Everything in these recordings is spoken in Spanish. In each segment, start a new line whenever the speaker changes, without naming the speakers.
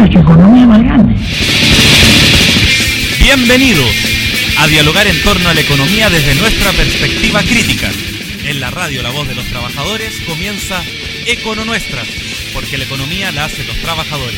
nuestra economía más grande.
Bienvenidos a dialogar en torno a la economía desde nuestra perspectiva crítica. En la radio La Voz de los Trabajadores comienza Econo Nuestras, porque la economía la hacen los trabajadores.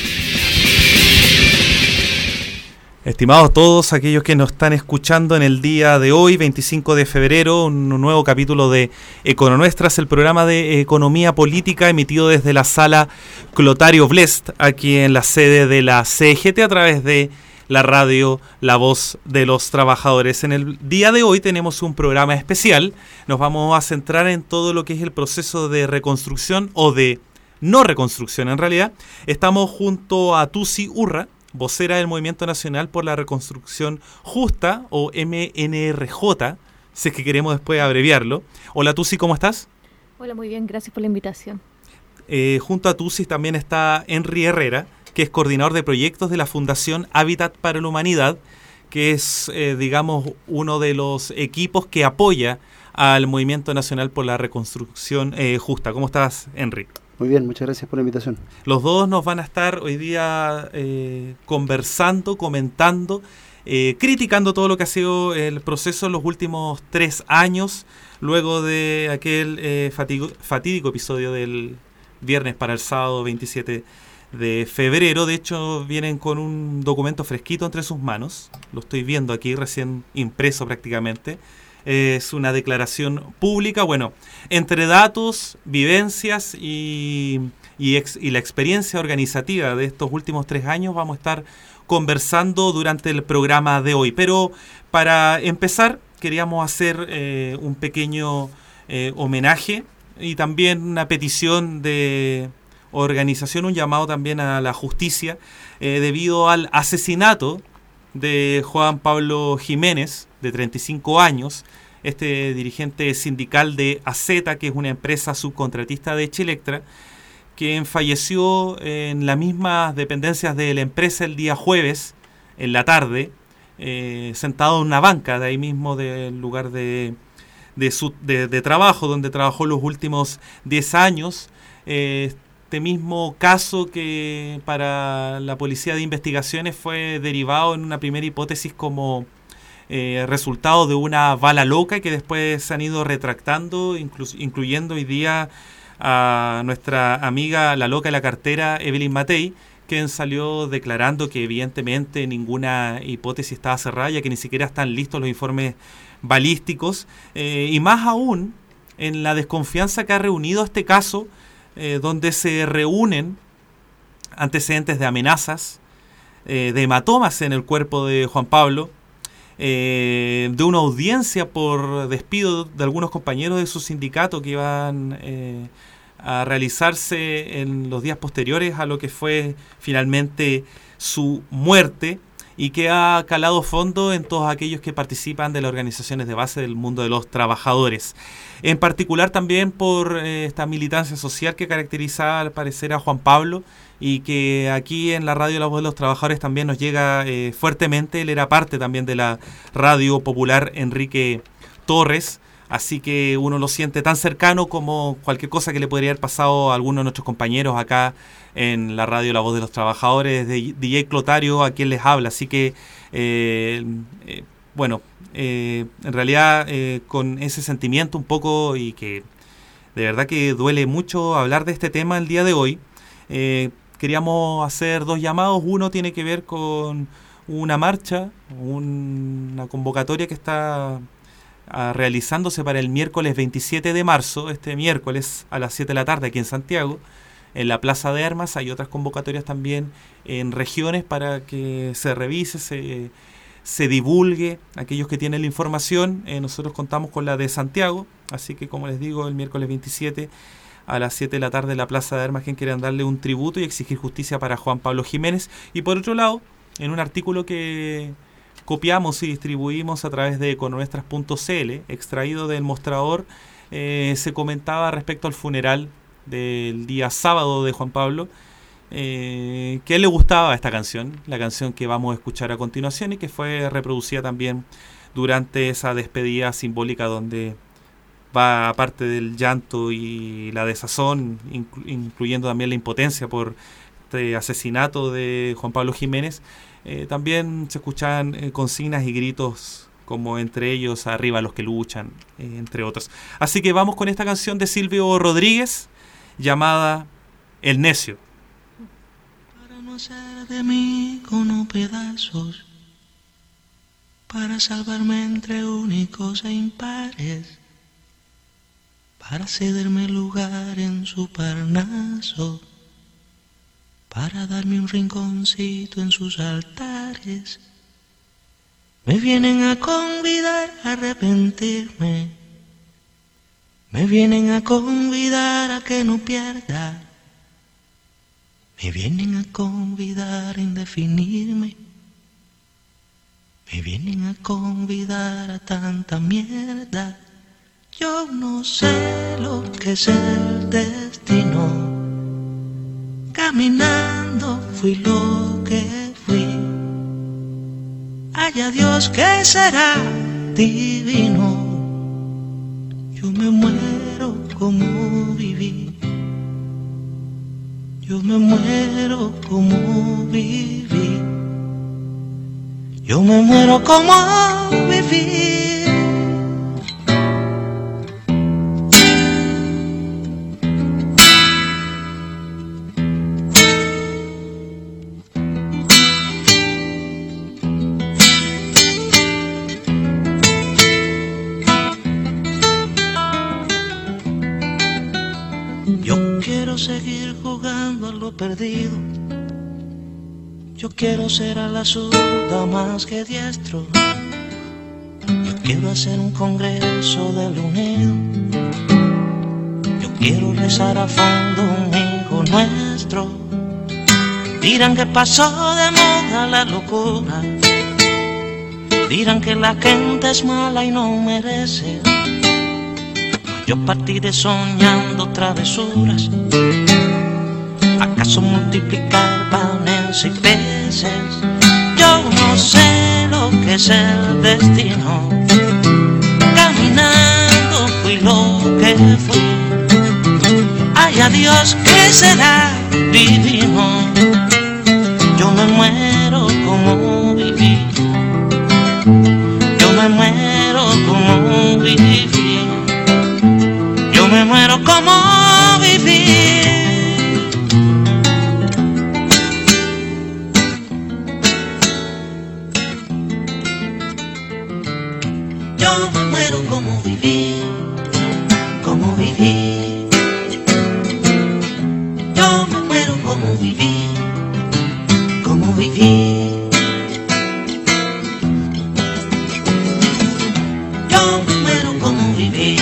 Estimados todos aquellos que nos están escuchando en el día de hoy, 25 de febrero, un nuevo capítulo de Econo Nuestras, el programa de economía política emitido desde la sala Clotario Blest, aquí en la sede de la CGT a través de la radio La Voz de los Trabajadores. En el día de hoy tenemos un programa especial. Nos vamos a centrar en todo lo que es el proceso de reconstrucción o de no reconstrucción en realidad. Estamos junto a Tusi Urra, vocera del Movimiento Nacional por la Reconstrucción Justa o MNRJ, si es que queremos después abreviarlo. Hola Tusi, ¿cómo estás?
Hola, muy bien, gracias por la invitación.
Junto a Tusi también está Henry Herrera, que es coordinador de proyectos de la Fundación Hábitat para la Humanidad, que es, digamos, uno de los equipos que apoya al Movimiento Nacional por la Reconstrucción Justa. ¿Cómo estás, Henry?
Muy bien, muchas gracias por la invitación.
Los dos nos van a estar hoy día conversando, comentando, criticando todo lo que ha sido el proceso en los últimos 3 años, luego de aquel fatídico episodio del viernes para el sábado 27 de febrero. De hecho, vienen con un documento fresquito entre sus manos. Lo estoy viendo aquí, recién impreso prácticamente. Es una declaración pública. Bueno, entre datos, vivencias y la experiencia organizativa de estos últimos 3 años vamos a estar conversando durante el programa de hoy. Pero para empezar, queríamos hacer un pequeño homenaje y también una petición de organización, un llamado también a la justicia debido al asesinato de Juan Pablo Jiménez, de 35 años, este dirigente sindical de AZ, que es una empresa subcontratista de Chilectra, quien falleció en las mismas dependencias de la empresa el día jueves, en la tarde, sentado en una banca de ahí mismo del lugar de trabajo, donde trabajó los últimos 10 años. Este mismo caso que para la Policía de Investigaciones fue derivado en una primera hipótesis como resultado de una bala loca, que después se han ido retractando, incluyendo hoy día a nuestra amiga la loca de la cartera, Evelyn Matei, quien salió declarando que evidentemente ninguna hipótesis estaba cerrada, ya que ni siquiera están listos los informes balísticos, y más aún en la desconfianza que ha reunido este caso, donde se reúnen antecedentes de amenazas, de hematomas en el cuerpo de Juan Pablo, de una audiencia por despido de algunos compañeros de su sindicato que iban a realizarse en los días posteriores a lo que fue finalmente su muerte, y que ha calado fondo en todos aquellos que participan de las organizaciones de base del mundo de los trabajadores. En particular también por esta militancia social que caracteriza al parecer a Juan Pablo, y que aquí en la radio La Voz de los Trabajadores también nos llega fuertemente. Él era parte también de la radio popular Enrique Torres, así que uno lo siente tan cercano como cualquier cosa que le podría haber pasado a alguno de nuestros compañeros acá en la radio La Voz de los Trabajadores, de DJ Clotario, a quien les habla. Así que, en realidad con ese sentimiento un poco, y que de verdad que duele mucho hablar de este tema el día de hoy, queríamos hacer 2 llamados. Uno tiene que ver con una marcha, una convocatoria que está realizándose para el miércoles 27 de marzo, este miércoles a las 7 de la tarde aquí en Santiago, en la Plaza de Armas. Hay otras convocatorias también en regiones para que se revise, se divulgue aquellos que tienen la información. Nosotros contamos con la de Santiago, así que como les digo, el miércoles 27 a las 7 de la tarde en la Plaza de Armas, quien quieran darle un tributo y exigir justicia para Juan Pablo Jiménez. Y por otro lado, en un artículo que copiamos y distribuimos a través de econonuestras.cl, extraído del mostrador, se comentaba respecto al funeral del día sábado de Juan Pablo, que a él le gustaba esta canción, la canción que vamos a escuchar a continuación, y que fue reproducida también durante esa despedida simbólica, donde va, aparte del llanto y la desazón, incluyendo también la impotencia por este asesinato de Juan Pablo Jiménez, también se escuchaban consignas y gritos como entre ellos arriba los que luchan, entre otros. Así que vamos con esta canción de Silvio Rodríguez llamada El Necio.
Para no hacer de mí con pedazos, para salvarme entre únicos e impares, para cederme lugar en su Parnaso, para darme un rinconcito en sus altares. Me vienen a convidar a arrepentirme, me vienen a convidar a que no pierda, me vienen a convidar a indefinirme, me vienen a convidar a tanta mierda. Yo no sé lo que es el destino, caminando fui lo que fui. Haya Dios que será divino. Yo me muero como viví, yo me muero como viví, yo me muero como viví. Seguir jugando a lo perdido. Yo quiero ser a la zurda más que diestro. Yo quiero hacer un congreso del unido. Yo quiero rezar a fondo un hijo nuestro. Dirán que pasó de moda la locura. Dirán que la gente es mala y no merece. Yo partiré soñando travesuras. ¿Acaso multiplicar panes y peces? Yo no sé lo que es el destino. Caminando fui lo que fui. Haya Dios que será divino. Yo me muero como viví. Yo me muero como viví. Yo me muero como viví. Yo me muero como viví, como viví. Yo me muero como viví, como viví. Yo me muero como viví.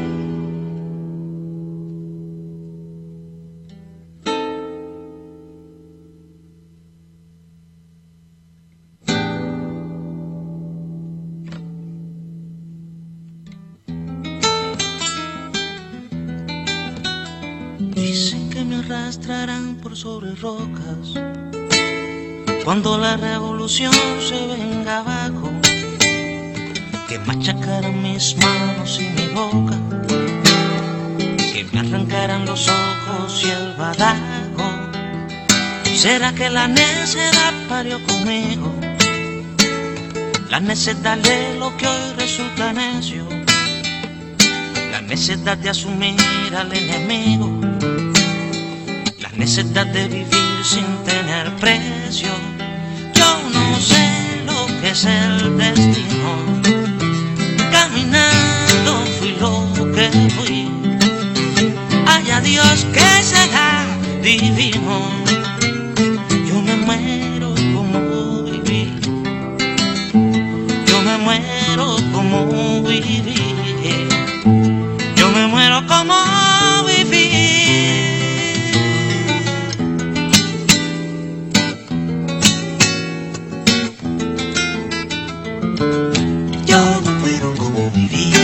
Dicen que me arrastrarán por sobre rocas cuando la revolución se venga abajo, que machacarán mis manos y mi boca, que me arrancarán los ojos y el badajo. ¿Será que la necedad parió conmigo? La necedad de lo que hoy resulta necio, la necedad de asumir al enemigo, la necedad de vivir sin tener precio. Yo no sé lo que es el destino. Caminando fui lo que fui. Haya Dios que será divino. Yo me muero como viví. Yo me muero como viví. Yo me muero como viví. Yo me muero como viví.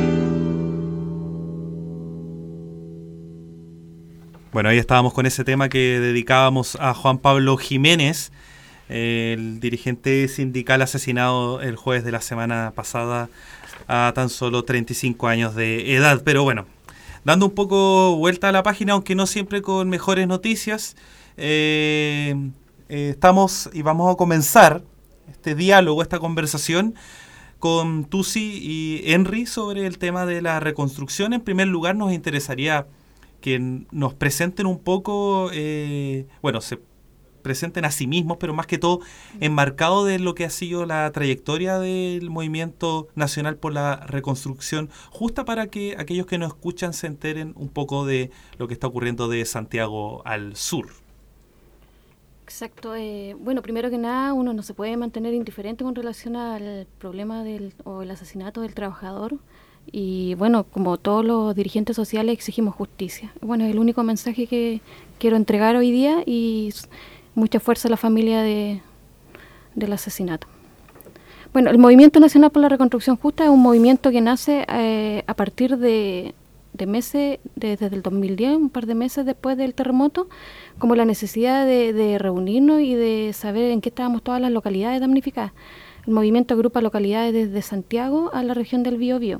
Bueno, ahí estábamos con ese tema que dedicábamos a Juan Pablo Jiménez, el dirigente sindical asesinado el jueves de la semana pasada a tan solo 35 años de edad. Pero bueno, dando un poco vuelta a la página, aunque no siempre con mejores noticias, estamos y vamos a comenzar este diálogo, esta conversación con Tusi y Henry sobre el tema de la reconstrucción. En primer lugar, nos interesaría que nos presenten un poco, se presenten a sí mismos, pero más que todo enmarcado de lo que ha sido la trayectoria del Movimiento Nacional por la Reconstrucción Justa, para que aquellos que nos escuchan se enteren un poco de lo que está ocurriendo de Santiago al sur.
Exacto. Primero que nada, uno no se puede mantener indiferente con relación al problema el asesinato del trabajador. Y bueno, como todos los dirigentes sociales, exigimos justicia. Bueno, es el único mensaje que quiero entregar hoy día, y mucha fuerza a la familia del asesinato. Bueno, el Movimiento Nacional por la Reconstrucción Justa es un movimiento que nace a partir de meses, desde el 2010, un par de meses después del terremoto, como la necesidad de reunirnos y de saber en qué estábamos todas las localidades damnificadas. El movimiento agrupa localidades desde Santiago a la región del Biobío.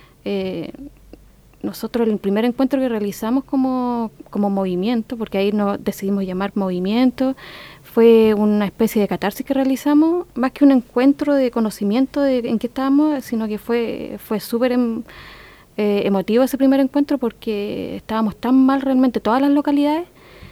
Nosotros el primer encuentro que realizamos como movimiento, porque ahí nos decidimos llamar movimiento, fue una especie de catarsis que realizamos, más que un encuentro de conocimiento de en qué estábamos, sino que fue súper emotivo ese primer encuentro, porque estábamos tan mal realmente todas las localidades,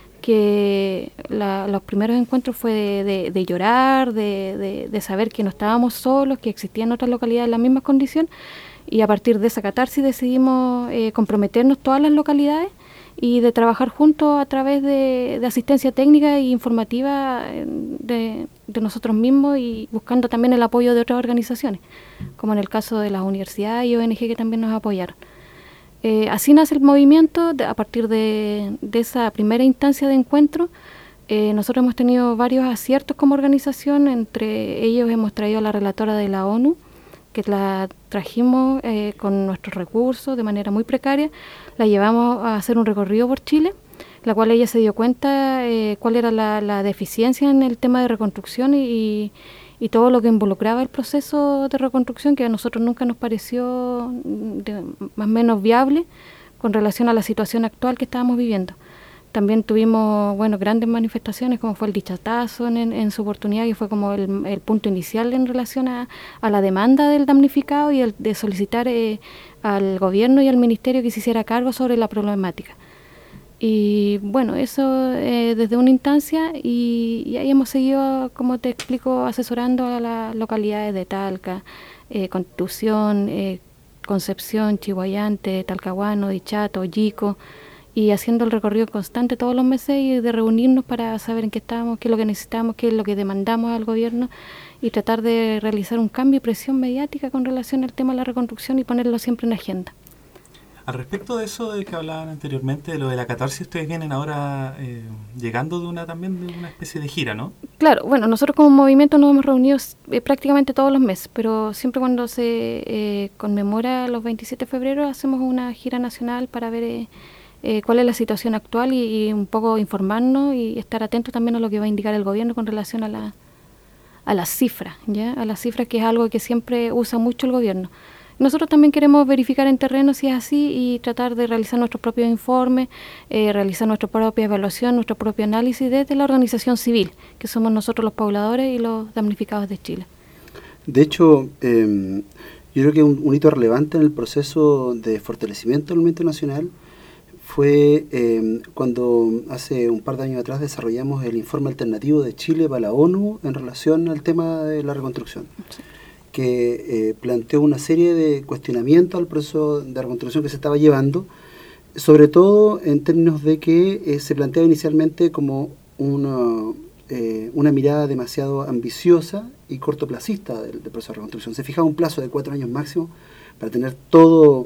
que los primeros encuentros fue de llorar, de saber que no estábamos solos, que existían otras localidades en la misma condición. Y a partir de esa catarsis decidimos comprometernos todas las localidades y de trabajar juntos a través de asistencia técnica e informativa de nosotros mismos, y buscando también el apoyo de otras organizaciones, como en el caso de las universidades y ONG que también nos apoyaron. Así nace el movimiento. A partir de esa primera instancia de encuentro, nosotros hemos tenido varios aciertos como organización. Entre ellos hemos traído a la relatora de la ONU, que la trajimos con nuestros recursos de manera muy precaria. La llevamos a hacer un recorrido por Chile, la cual ella se dio cuenta cuál era la deficiencia en el tema de reconstrucción y todo lo que involucraba el proceso de reconstrucción, que a nosotros nunca nos pareció más o menos viable con relación a la situación actual que estábamos viviendo. También tuvimos grandes manifestaciones, como fue el dichatazo en su oportunidad, que fue como el punto inicial en relación a la demanda del damnificado y el de solicitar al gobierno y al ministerio que se hiciera cargo sobre la problemática. Y bueno, eso desde una instancia, y ahí hemos seguido, como te explico, asesorando a las localidades de Talca, Constitución, Concepción, Chihuayante, Talcahuano, Dichato, Yico, y haciendo el recorrido constante todos los meses y de reunirnos para saber en qué estamos, qué es lo que necesitamos, qué es lo que demandamos al gobierno, y tratar de realizar un cambio y presión mediática con relación al tema de la reconstrucción y ponerlo siempre en agenda.
Al respecto de eso de que hablaban anteriormente, de lo de la catarsis, ustedes vienen ahora llegando de una especie de gira, ¿no?
Claro, bueno, nosotros como movimiento nos hemos reunido prácticamente todos los meses, pero siempre cuando se conmemora los 27 de febrero hacemos una gira nacional para ver cuál es la situación actual y un poco informarnos y estar atentos también a lo que va a indicar el gobierno con relación a las cifras, ¿ya? A las cifras, que es algo que siempre usa mucho el gobierno. Nosotros también queremos verificar en terreno si es así y tratar de realizar nuestros propios informes, realizar nuestra propia evaluación, nuestro propio análisis desde la organización civil, que somos nosotros los pobladores y los damnificados de Chile.
De hecho, yo creo que un hito relevante en el proceso de fortalecimiento del movimiento nacional fue cuando hace un par de años atrás desarrollamos el informe alternativo de Chile para la ONU en relación al tema de la reconstrucción, sí, que planteó una serie de cuestionamientos al proceso de reconstrucción que se estaba llevando, sobre todo en términos de que se planteaba inicialmente como una mirada demasiado ambiciosa y cortoplacista del proceso de reconstrucción. Se fijaba un plazo de 4 años máximo para tener todo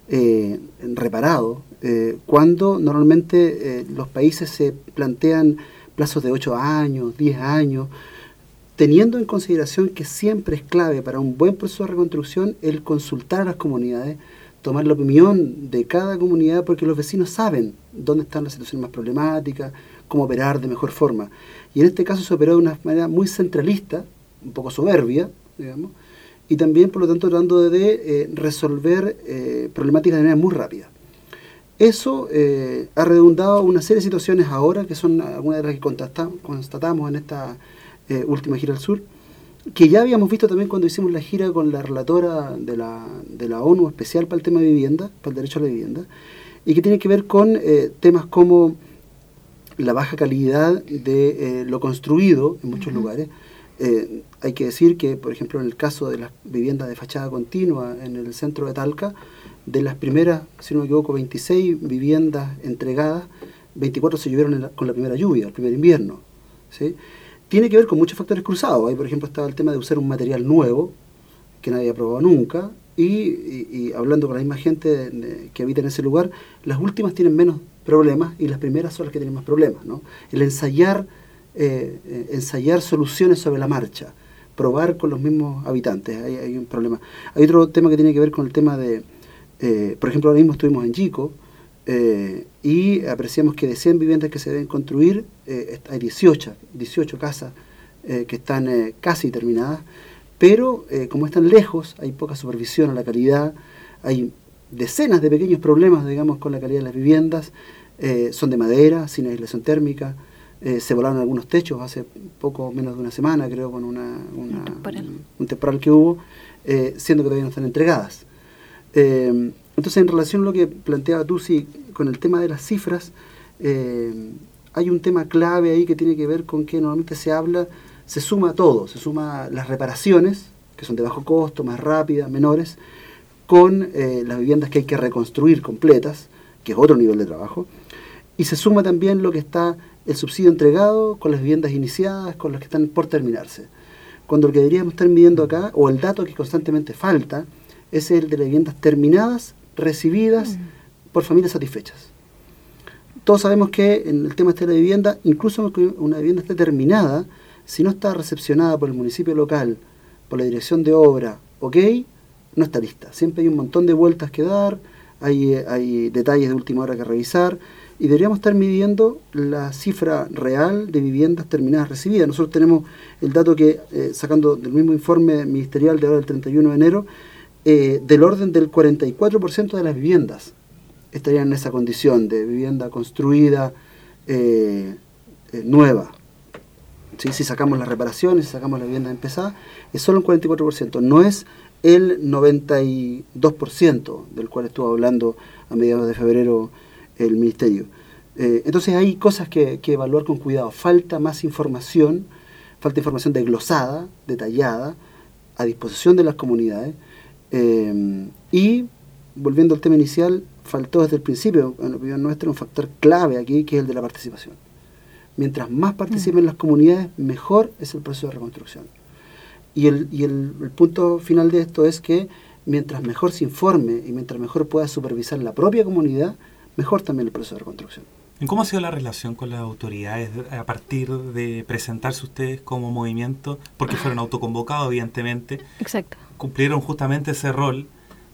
reparado, cuando normalmente los países se plantean plazos de 8 años, 10 años, teniendo en consideración que siempre es clave para un buen proceso de reconstrucción el consultar a las comunidades, tomar la opinión de cada comunidad, porque los vecinos saben dónde están las situaciones más problemáticas, cómo operar de mejor forma. Y en este caso se operó de una manera muy centralista, un poco soberbia, digamos, y también, por lo tanto, tratando de resolver problemáticas de manera muy rápida. Eso ha redundado una serie de situaciones ahora, que son algunas de las que constatamos en esta última gira al sur, que ya habíamos visto también cuando hicimos la gira con la relatora de la ONU especial para el tema de vivienda, para el derecho a la vivienda, y que tiene que ver con temas como la baja calidad de lo construido en muchos lugares. Hay que decir que, por ejemplo, en el caso de las viviendas de fachada continua en el centro de Talca, de las primeras, si no me equivoco, 26 viviendas entregadas, 24 se llovieron con la primera lluvia, el primer invierno, ¿sí? Tiene que ver con muchos factores cruzados. Ahí, por ejemplo, estaba el tema de usar un material nuevo, que nadie ha probado nunca, y hablando con la misma gente que habita en ese lugar, las últimas tienen menos problemas y las primeras son las que tienen más problemas, ¿no? El ensayar soluciones sobre la marcha, probar con los mismos habitantes, hay un problema. Hay otro tema que tiene que ver con el tema de, por ejemplo, ahora mismo estuvimos en Yico, y apreciamos que de 100 viviendas que se deben construir, hay 18 casas que están casi terminadas, pero como están lejos, hay poca supervisión a la calidad, hay decenas de pequeños problemas, digamos, con la calidad de las viviendas, son de madera, sin aislación térmica, se volaron algunos techos hace poco menos de una semana, creo, con un temporal que hubo, siendo que todavía no están entregadas. Entonces, en relación a lo que planteaba tú, sí, con el tema de las cifras, hay un tema clave ahí que tiene que ver con que normalmente se suma todo, se suma las reparaciones, que son de bajo costo, más rápidas, menores, con las viviendas que hay que reconstruir completas, que es otro nivel de trabajo, y se suma también lo que está el subsidio entregado con las viviendas iniciadas, con las que están por terminarse. Cuando lo que deberíamos estar midiendo acá, o el dato que constantemente falta, es el de las viviendas terminadas, recibidas por familias satisfechas. Todos sabemos que en el tema de la vivienda, incluso que una vivienda esté terminada, si no está recepcionada por el municipio local, por la dirección de obra, no está lista. Siempre hay un montón de vueltas que dar, hay detalles de última hora que revisar, y deberíamos estar midiendo la cifra real de viviendas terminadas recibidas. Nosotros tenemos el dato que, sacando del mismo informe ministerial de ahora del 31 de enero, del orden del 44% de las viviendas estarían en esa condición de vivienda construida nueva. ¿Sí? Si sacamos las reparaciones, si sacamos la vivienda empezada, es solo un 44%, no es el 92% del cual estuvo hablando a mediados de febrero el Ministerio. Entonces hay cosas que evaluar con cuidado. Falta información desglosada, detallada, a disposición de las comunidades. Y, volviendo al tema inicial, faltó desde el principio, en opinión nuestra, un factor clave aquí, que es el de la participación. Mientras más participen las comunidades, mejor es el proceso de reconstrucción. Y el punto final de esto es que mientras mejor se informe y mientras mejor pueda supervisar la propia comunidad, mejor también el proceso de reconstrucción.
¿Cómo ha sido la relación con las autoridades a partir de presentarse ustedes como movimiento? Porque fueron autoconvocados, evidentemente.
Exacto.
Cumplieron justamente ese rol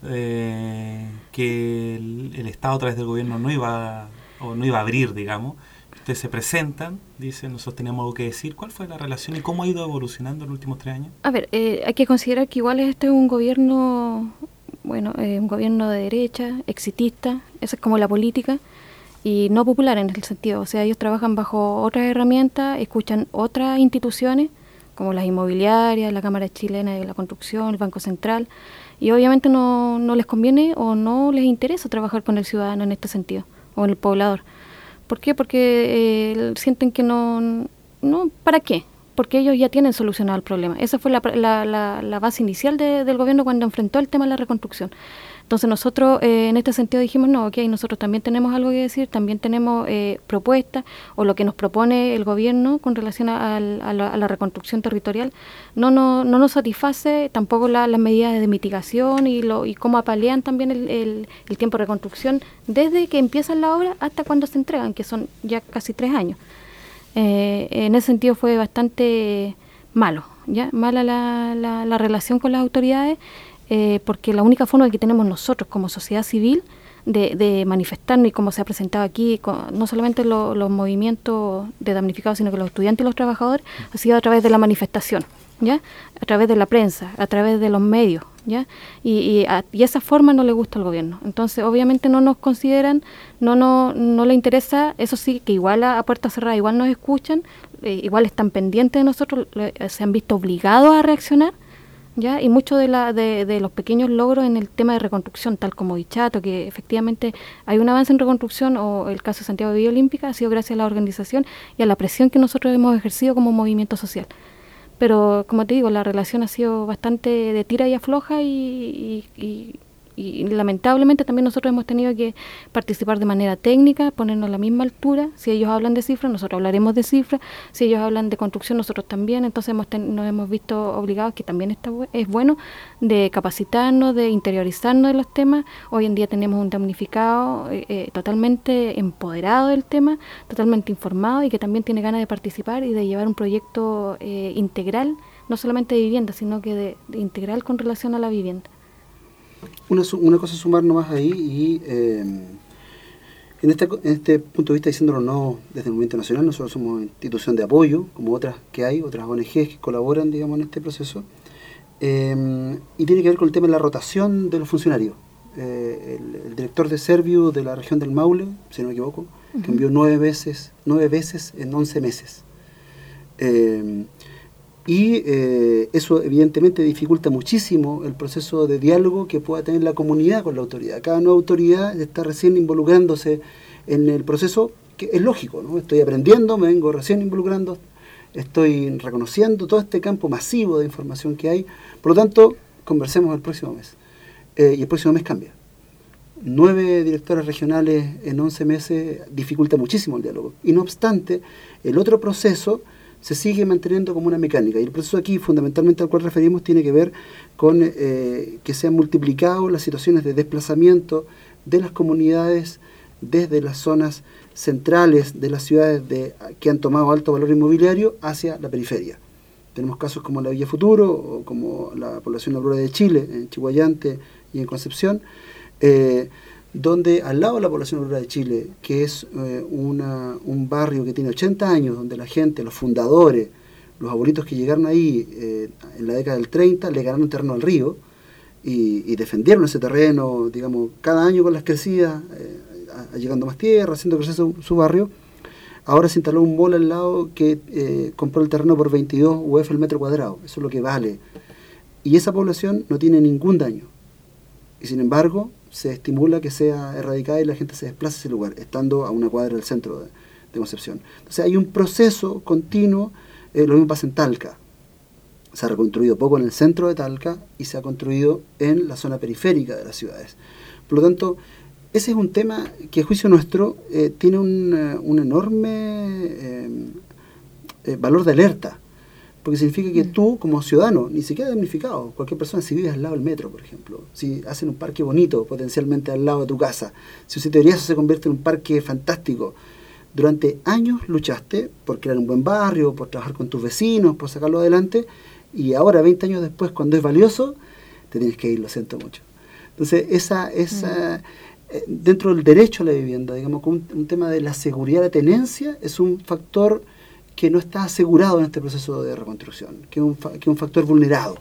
que el Estado a través del gobierno no iba a abrir, digamos. Ustedes se presentan, dicen, nosotros tenemos algo que decir. ¿Cuál fue la relación y cómo ha ido evolucionando en los últimos 3 años? A ver,
hay que considerar que igual este es un gobierno, un gobierno de derecha, exitista, esa es como la política, y no popular en el sentido, o sea, ellos trabajan bajo otras herramientas, escuchan otras instituciones, como las inmobiliarias, la Cámara Chilena de la Construcción, el Banco Central, y obviamente no les conviene o no les interesa trabajar con el ciudadano en este sentido, o en el poblador. ¿Por qué? Porque sienten que no, ¿para qué? Porque ellos ya tienen solucionado el problema. Esa fue la base inicial del gobierno cuando enfrentó el tema de la reconstrucción. Entonces nosotros en este sentido dijimos, nosotros también tenemos algo que decir, también tenemos propuestas, o lo que nos propone el gobierno con relación a la reconstrucción territorial, no nos satisface, tampoco las medidas de mitigación y cómo apalean también el tiempo de reconstrucción desde que empiezan la obra hasta cuando se entregan, que son ya casi 3 años. En ese sentido fue bastante mala la relación con las autoridades, porque la única forma que tenemos nosotros como sociedad civil de manifestarnos, y como se ha presentado aquí, no solamente los movimientos de damnificados, sino que los estudiantes y los trabajadores, ha sido a través de la manifestación. ¿ya? A través de la prensa, a través de los medios, ¿ya? Y esa forma no le gusta al gobierno. Entonces, obviamente no nos consideran, no le interesa, eso sí, que igual a puerta cerrada, igual nos escuchan, igual están pendientes de nosotros, se han visto obligados a reaccionar, ¿ya? Y muchos de los pequeños logros en el tema de reconstrucción, tal como Dichato, que efectivamente hay un avance en reconstrucción, o el caso de Santiago de Villa Olímpica, ha sido gracias a la organización y a la presión que nosotros hemos ejercido como movimiento social. Pero, como te digo, la relación ha sido bastante de tira y afloja y lamentablemente también nosotros hemos tenido que participar de manera técnica, ponernos a la misma altura. Si ellos hablan de cifras, nosotros hablaremos de cifras. Si ellos hablan de construcción, nosotros también. Entonces nos hemos visto obligados, que también es bueno, de capacitarnos, de interiorizarnos de los temas. Hoy en día tenemos un damnificado totalmente empoderado del tema, totalmente informado y que también tiene ganas de participar y de llevar un proyecto integral, no solamente de vivienda, sino que de integral con relación a la vivienda.
Una cosa sumar nomás ahí, y en este punto de vista, diciéndolo no desde el movimiento nacional, nosotros somos institución de apoyo, como otras que hay, otras ONGs que colaboran, digamos, en este proceso, y tiene que ver con el tema de la rotación de los funcionarios. El director de Serviu de la región del Maule, si no me equivoco, cambió 9 veces en 11 meses. Y eso evidentemente dificulta muchísimo el proceso de diálogo que pueda tener la comunidad con la autoridad. Cada nueva autoridad está recién involucrándose en el proceso, que es lógico, ¿no? Estoy aprendiendo, me vengo recién involucrando, estoy reconociendo todo este campo masivo de información que hay. Por lo tanto, conversemos el próximo mes. Y el próximo mes cambia. 9 directores regionales en 11 meses dificulta muchísimo el diálogo. Y no obstante, el otro proceso se sigue manteniendo como una mecánica. Y el proceso aquí, fundamentalmente al cual referimos, tiene que ver con que se han multiplicado las situaciones de desplazamiento de las comunidades desde las zonas centrales de las ciudades que han tomado alto valor inmobiliario hacia la periferia. Tenemos casos como la Villa Futuro, o como la población Aurora de Chile, en Chihuayante y en Concepción, donde al lado de la población Aurora de Chile, que es un barrio que tiene 80 años, donde la gente, los fundadores, los abuelitos que llegaron ahí en la década del 30, le ganaron terreno al río y defendieron ese terreno, digamos, cada año con las crecidas, llegando más tierra, haciendo crecer su barrio. Ahora se instaló un mall al lado que compró el terreno por 22 UF el metro cuadrado, eso es lo que vale. Y esa población no tiene ningún daño. Y sin embargo, se estimula que sea erradicada y la gente se desplace a ese lugar, estando a una cuadra del centro de Concepción. Entonces hay un proceso continuo, lo mismo pasa en Talca. Se ha reconstruido poco en el centro de Talca y se ha construido en la zona periférica de las ciudades. Por lo tanto, ese es un tema que, a juicio nuestro, tiene un enorme valor de alerta, porque significa que tú, como ciudadano, ni siquiera damnificado, cualquier persona, si vives al lado del metro, por ejemplo, si hacen un parque bonito potencialmente al lado de tu casa, si en teoría eso se convierte en un parque fantástico, durante años luchaste por crear un buen barrio, por trabajar con tus vecinos, por sacarlo adelante, y ahora, 20 años después, cuando es valioso, te tienes que ir, lo siento mucho. Entonces, dentro del derecho a la vivienda, digamos, un tema de la seguridad de tenencia es un factor que no está asegurado en este proceso de reconstrucción, que es un factor vulnerado,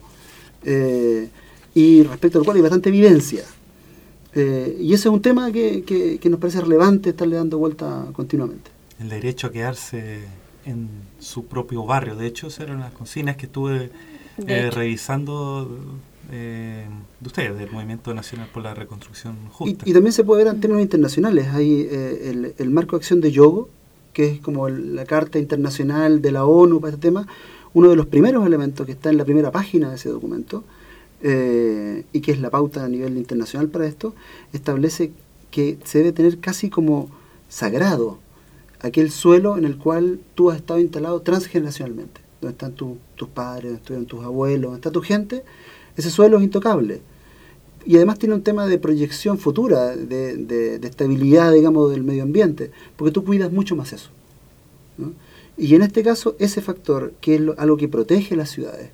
y respecto al cual hay bastante evidencia. Y ese es un tema que nos parece relevante estarle dando vuelta continuamente.
El derecho a quedarse en su propio barrio. De hecho, esas eran las consignas que estuve revisando de ustedes, del Movimiento Nacional por la Reconstrucción Justa.
Y también se puede ver en términos internacionales. Hay el marco de acción de Yogo, que es como la Carta Internacional de la ONU para este tema. Uno de los primeros elementos que está en la primera página de ese documento, y que es la pauta a nivel internacional para esto, establece que se debe tener casi como sagrado aquel suelo en el cual tú has estado instalado transgeneracionalmente, donde están tus padres, donde estuvieron tus abuelos, donde está tu gente. Ese suelo es intocable. Y además tiene un tema de proyección futura, de estabilidad, digamos, del medio ambiente, porque tú cuidas mucho más eso, ¿no? Y en este caso, ese factor, que es algo que protege las ciudades,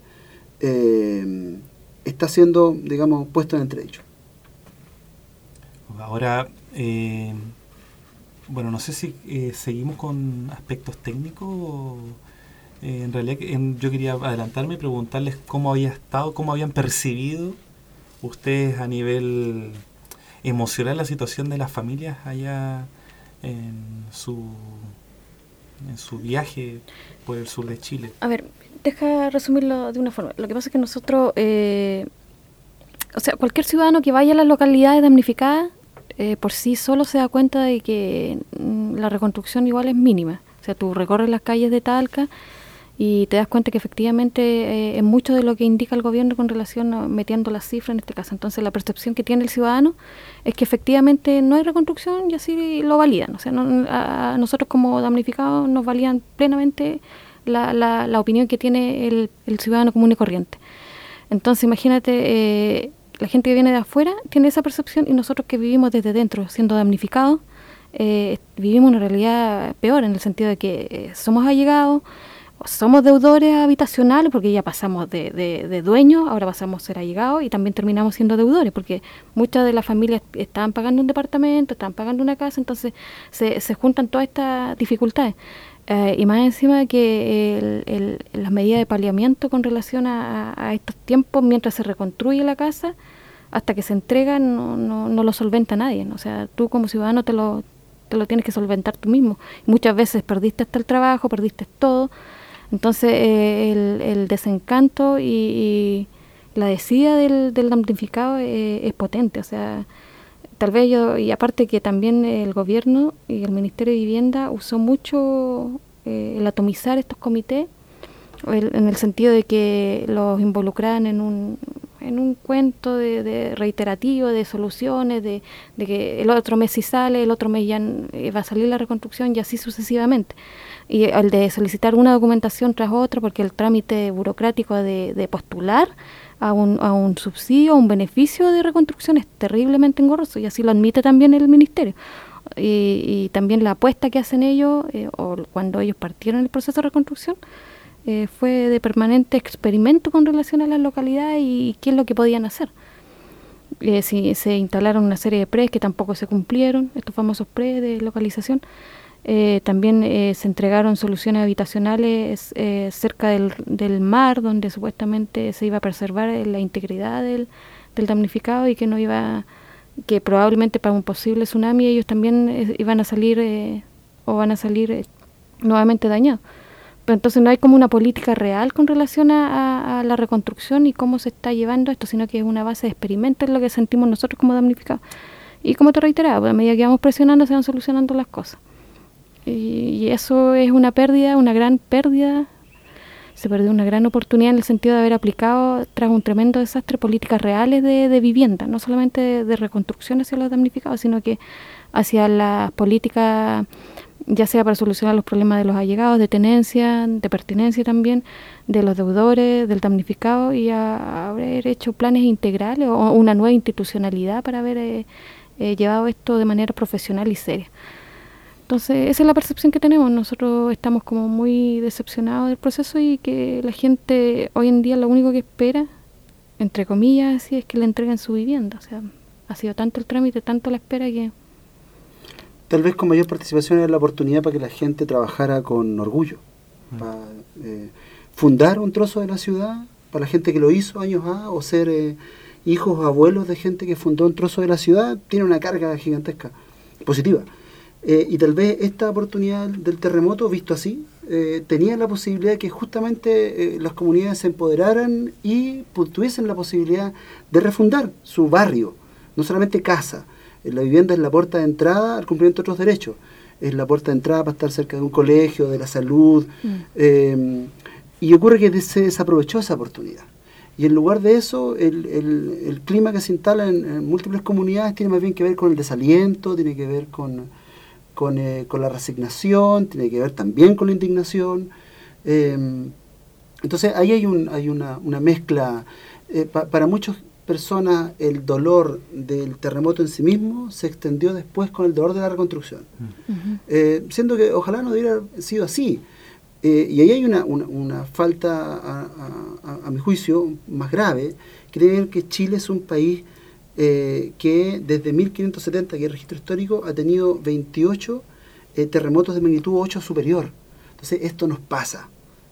está siendo, digamos, puesto en entredicho.
Ahora, bueno, no sé si seguimos con aspectos técnicos En realidad yo quería adelantarme y preguntarles cómo había estado, cómo habían percibido ustedes a nivel emocional la situación de las familias allá en su viaje por el sur de Chile.
A ver, deja resumirlo de una forma. Lo que pasa es que nosotros, cualquier ciudadano que vaya a las localidades damnificadas, por sí solo se da cuenta de que la reconstrucción igual es mínima. O sea, tú recorres las calles de Talca y te das cuenta que efectivamente es mucho de lo que indica el gobierno con relación a metiendo las cifras en este caso. Entonces la percepción que tiene el ciudadano es que efectivamente no hay reconstrucción y así lo validan. O sea, a nosotros como damnificados nos validan plenamente la opinión que tiene el ciudadano común y corriente. Entonces imagínate, la gente que viene de afuera tiene esa percepción y nosotros que vivimos desde dentro siendo damnificados, vivimos una realidad peor en el sentido de que somos allegados, somos deudores habitacionales porque ya pasamos de dueños, ahora pasamos a ser allegados y también terminamos siendo deudores porque muchas de las familias estaban pagando un departamento, estaban pagando una casa, entonces se juntan todas estas dificultades. Y más encima que las medidas de paliamiento con relación a estos tiempos mientras se reconstruye la casa hasta que se entrega no lo solventa nadie, ¿no? O sea, tú como ciudadano te lo tienes que solventar tú mismo. Muchas veces perdiste hasta el trabajo, perdiste todo. Entonces el desencanto y la desidia del damnificado es potente. O sea, tal vez y aparte que también el gobierno y el Ministerio de Vivienda usó mucho el atomizar estos comités, en el sentido de que los involucraban en un cuento de reiterativo, de soluciones, de que el otro mes sí sale, el otro mes ya va a salir la reconstrucción y así sucesivamente. Y el de solicitar una documentación tras otra, porque el trámite burocrático de postular a un subsidio, a un beneficio de reconstrucción es terriblemente engorroso y así lo admite también el Ministerio. Y también la apuesta que hacen ellos, o cuando ellos partieron el proceso de reconstrucción, fue de permanente experimento con relación a las localidades y qué es lo que podían hacer. Si se instalaron una serie de PREs que tampoco se cumplieron, estos famosos PREs de localización. También se entregaron soluciones habitacionales cerca del mar, donde supuestamente se iba a preservar la integridad del damnificado y que probablemente para un posible tsunami ellos también iban a salir van a salir nuevamente dañados. Pero entonces no hay como una política real con relación a la reconstrucción y cómo se está llevando esto, sino que es una base de experimento, es lo que sentimos nosotros como damnificados. Y como te reiteraba, a medida que vamos presionando se van solucionando las cosas. Y eso es una pérdida, una gran pérdida. Se perdió una gran oportunidad en el sentido de haber aplicado, tras un tremendo desastre, políticas reales de vivienda, no solamente de reconstrucción hacia los damnificados, sino que hacia las políticas, ya sea para solucionar los problemas de los allegados, de tenencia, de pertinencia también, de los deudores, del damnificado, y haber hecho planes integrales o una nueva institucionalidad para haber llevado esto de manera profesional y seria. Entonces, esa es la percepción que tenemos. Nosotros estamos como muy decepcionados del proceso y que la gente hoy en día lo único que espera, entre comillas, así, es que le entreguen su vivienda. O sea, ha sido tanto el trámite, tanto la espera que...
Tal vez con mayor participación era la oportunidad para que la gente trabajara con orgullo, para fundar un trozo de la ciudad, para la gente que lo hizo años o ser hijos o abuelos de gente que fundó un trozo de la ciudad, tiene una carga gigantesca, positiva. Y tal vez esta oportunidad del terremoto, visto así, tenía la posibilidad de que justamente las comunidades se empoderaran y tuviesen la posibilidad de refundar su barrio, no solamente casa. La vivienda es la puerta de entrada al cumplimiento de otros derechos, es la puerta de entrada para estar cerca de un colegio, de la salud, y ocurre que se desaprovechó esa oportunidad. Y en lugar de eso, el clima que se instala en múltiples comunidades tiene más bien que ver con el desaliento, tiene que ver con la resignación, tiene que ver también con la indignación. Entonces ahí hay una mezcla. Para muchas personas el dolor del terremoto en sí mismo se extendió después con el dolor de la reconstrucción. Siendo que ojalá no hubiera sido así. Y ahí hay una falta, a mi juicio, más grave, que tiene que ver que Chile es un país que desde 1570, que es el registro histórico, ha tenido 28 terremotos de magnitud 8 superior. Entonces esto nos pasa.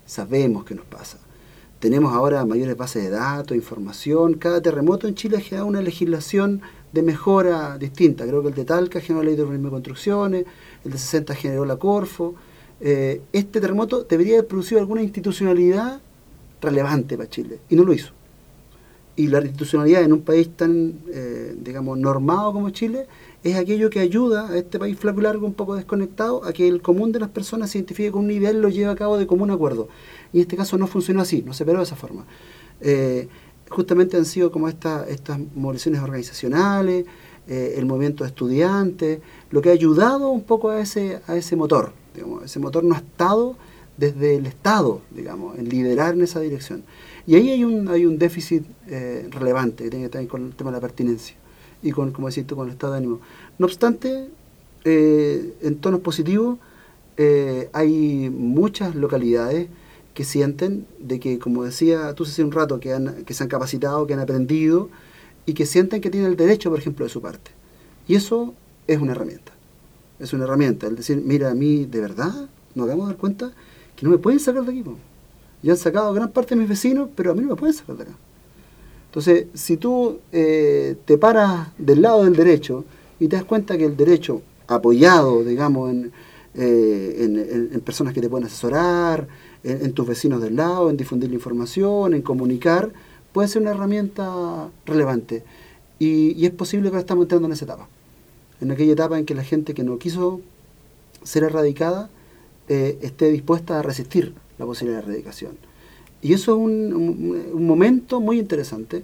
sabemos qué nos pasa. Tenemos ahora mayores bases de datos, información. Cada terremoto en Chile ha generado una legislación de mejora distinta. Creo que el de Talca generó la ley de urbanismo y construcciones, el de 60 generó la Corfo. Este terremoto debería haber producido alguna institucionalidad relevante para Chile, y no lo hizo. Y la institucionalidad en un país tan, digamos, normado como Chile, es aquello que ayuda a este país flaco y largo, un poco desconectado, a que el común de las personas se identifique con un ideal y lo lleve a cabo de común acuerdo. Y en este caso no funcionó así, no se operó de esa forma. Justamente han sido como estas movilizaciones organizacionales, el movimiento de estudiantes, lo que ha ayudado un poco a ese motor. Digamos, ese motor no ha estado desde el Estado, digamos, en liderar en esa dirección. Y ahí hay un déficit relevante que tiene que ver con el tema de la pertinencia y con, como decís tú, con el estado de ánimo. No obstante, en tonos positivos, hay muchas localidades que sienten de que, como decía tú hace un rato, que se han capacitado, que han aprendido y que sienten que tienen el derecho, por ejemplo, de su parte. Y eso es una herramienta. Es una herramienta, el decir, mira, a mí de verdad nos acabamos de dar cuenta que no me pueden sacar de aquí. Ya han sacado a gran parte de mis vecinos, pero a mí no me pueden sacar de acá. Entonces, si tú te paras del lado del derecho y te das cuenta que el derecho, apoyado, digamos, en personas que te pueden asesorar, en tus vecinos del lado, en difundir la información, en comunicar, puede ser una herramienta relevante. Y es posible que ahora estamos entrando en esa etapa. En aquella etapa en que la gente que no quiso ser erradicada esté dispuesta a resistir la posibilidad de erradicación. Y eso es un momento muy interesante,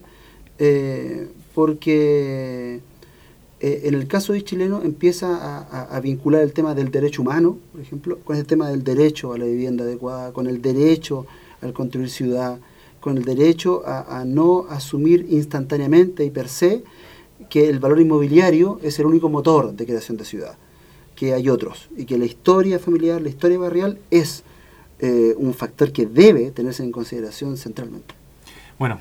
porque en el caso de chileno empieza a vincular el tema del derecho humano, por ejemplo, con el tema del derecho a la vivienda adecuada, con el derecho al construir ciudad, con el derecho a no asumir instantáneamente y per se que el valor inmobiliario es el único motor de creación de ciudad, que hay otros, y que la historia familiar, la historia barrial es un factor que debe tenerse en consideración centralmente.
Bueno,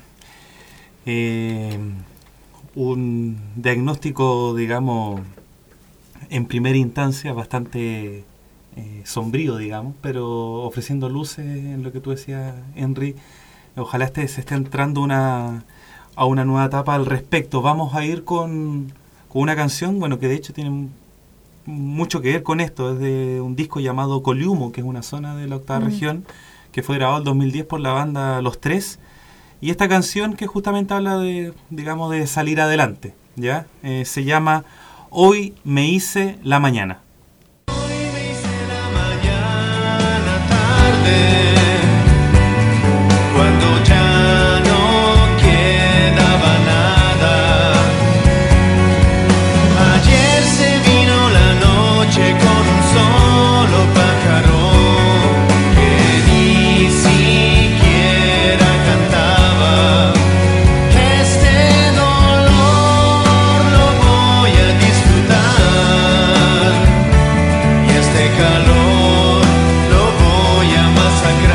un diagnóstico, digamos, en primera instancia bastante sombrío, digamos, pero ofreciendo luces en lo que tú decías, Henry. Ojalá se esté entrando a una nueva etapa al respecto. Vamos a ir con una canción, bueno, que de hecho tiene mucho que ver con esto. Es de un disco llamado Coliumo, que es una zona de la octava región, que fue grabado en 2010 por la banda Los Tres. Y esta canción que justamente habla de, digamos, de salir adelante, ¿ya? Se llama Hoy me hice la mañana.
Hoy me hice la mañana tarde, cuando ya no quedaba nada. Ayer se vino la noche con un solo pájaro que ni siquiera cantaba. Este dolor lo voy a disfrutar y este calor lo voy a masacrar.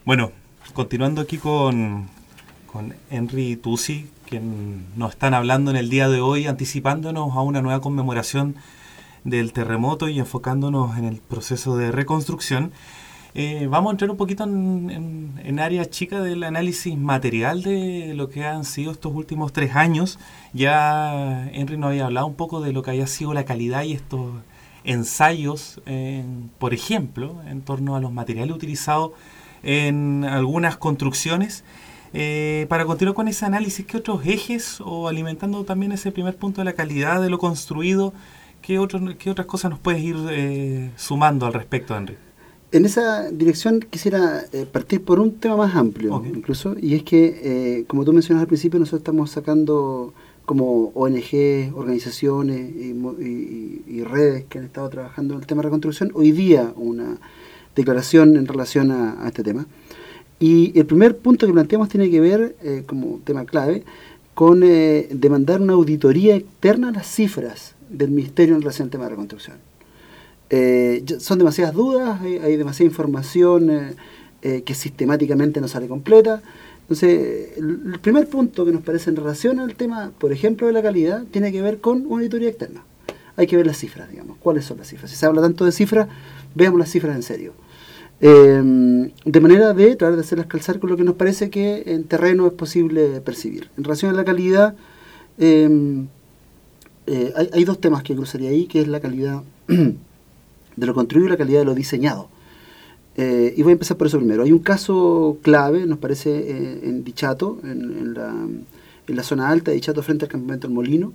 Bueno, continuando aquí con Henry Tusi, quien nos están hablando en el día de hoy, anticipándonos a una nueva conmemoración del terremoto y enfocándonos en el proceso de reconstrucción. Vamos a entrar un poquito en área chica del análisis material de lo que han sido estos últimos 3 años. Ya Henry nos había hablado un poco de lo que había sido la calidad y estos ensayos, por ejemplo, en torno a los materiales utilizados en algunas construcciones. Para continuar con ese análisis, ¿qué otros ejes, o alimentando también ese primer punto de la calidad de lo construido, qué otras cosas nos puedes ir sumando al respecto, Henry?
En esa dirección quisiera partir por un tema más amplio, incluso, y es que, como tú mencionas al principio, nosotros estamos sacando como ONG, organizaciones y redes que han estado trabajando en el tema de reconstrucción, hoy día una declaración en relación a este tema. Y el primer punto que planteamos tiene que ver, como tema clave, con demandar una auditoría externa a las cifras del Ministerio en relación al tema de reconstrucción. Son demasiadas dudas, hay demasiada información que sistemáticamente no sale completa. Entonces, el primer punto que nos parece en relación al tema, por ejemplo, de la calidad, tiene que ver con una auditoría externa. Hay que ver las cifras, digamos. ¿Cuáles son las cifras? Si se habla tanto de cifras, veamos las cifras en serio. De manera de tratar de hacerlas calzar con lo que nos parece que en terreno es posible percibir. En relación a la calidad, hay 2 temas que cruzaría ahí, que es la calidad de lo construido y la calidad de lo diseñado. Y voy a empezar por eso primero. Hay un caso clave, nos parece, en Dichato, en la zona alta de Dichato, frente al campamento del Molino,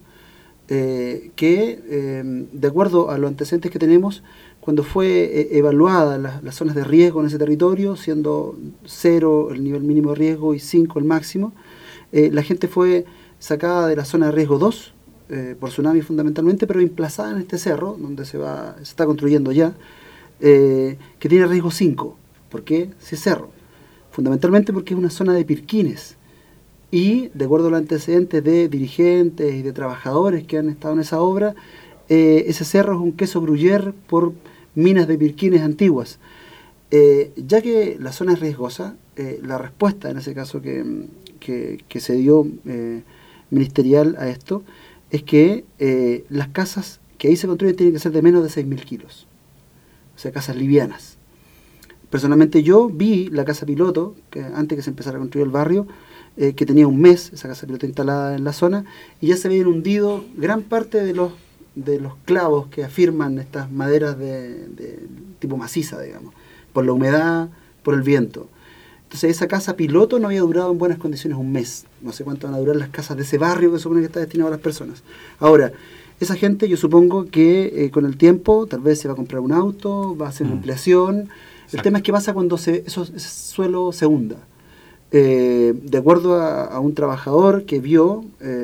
que, de acuerdo a los antecedentes que tenemos, cuando fue evaluada las zonas de riesgo en ese territorio, siendo 0 el nivel mínimo de riesgo y 5 el máximo, la gente fue sacada de la zona de riesgo 2, por tsunami fundamentalmente, pero emplazada en este cerro, donde se está construyendo ya, que tiene riesgo 5. ¿Por qué? Si es cerro. Fundamentalmente porque es una zona de pirquines. Y, de acuerdo a los antecedentes de dirigentes y de trabajadores que han estado en esa obra, ese cerro es un queso gruyère por minas de pirquines antiguas. Ya que la zona es riesgosa, la respuesta en ese caso que se dio ministerial a esto es que las casas que ahí se construyen tienen que ser de menos de 6.000 kilos. O sea, casas livianas. Personalmente yo vi la casa piloto, que antes que se empezara a construir el barrio, que tenía un mes, esa casa piloto instalada en la zona, y ya se habían hundido gran parte de los clavos que afirman estas maderas de tipo maciza, digamos, por la humedad, por el viento. Entonces esa casa piloto no había durado en buenas condiciones un mes. No sé cuánto van a durar las casas de ese barrio que supone que está destinado a las personas. Ahora, esa gente yo supongo que con el tiempo tal vez se va a comprar un auto, va a hacer una ampliación. Exacto. El tema es qué pasa cuando ese suelo se hunda. De acuerdo a un trabajador que vio,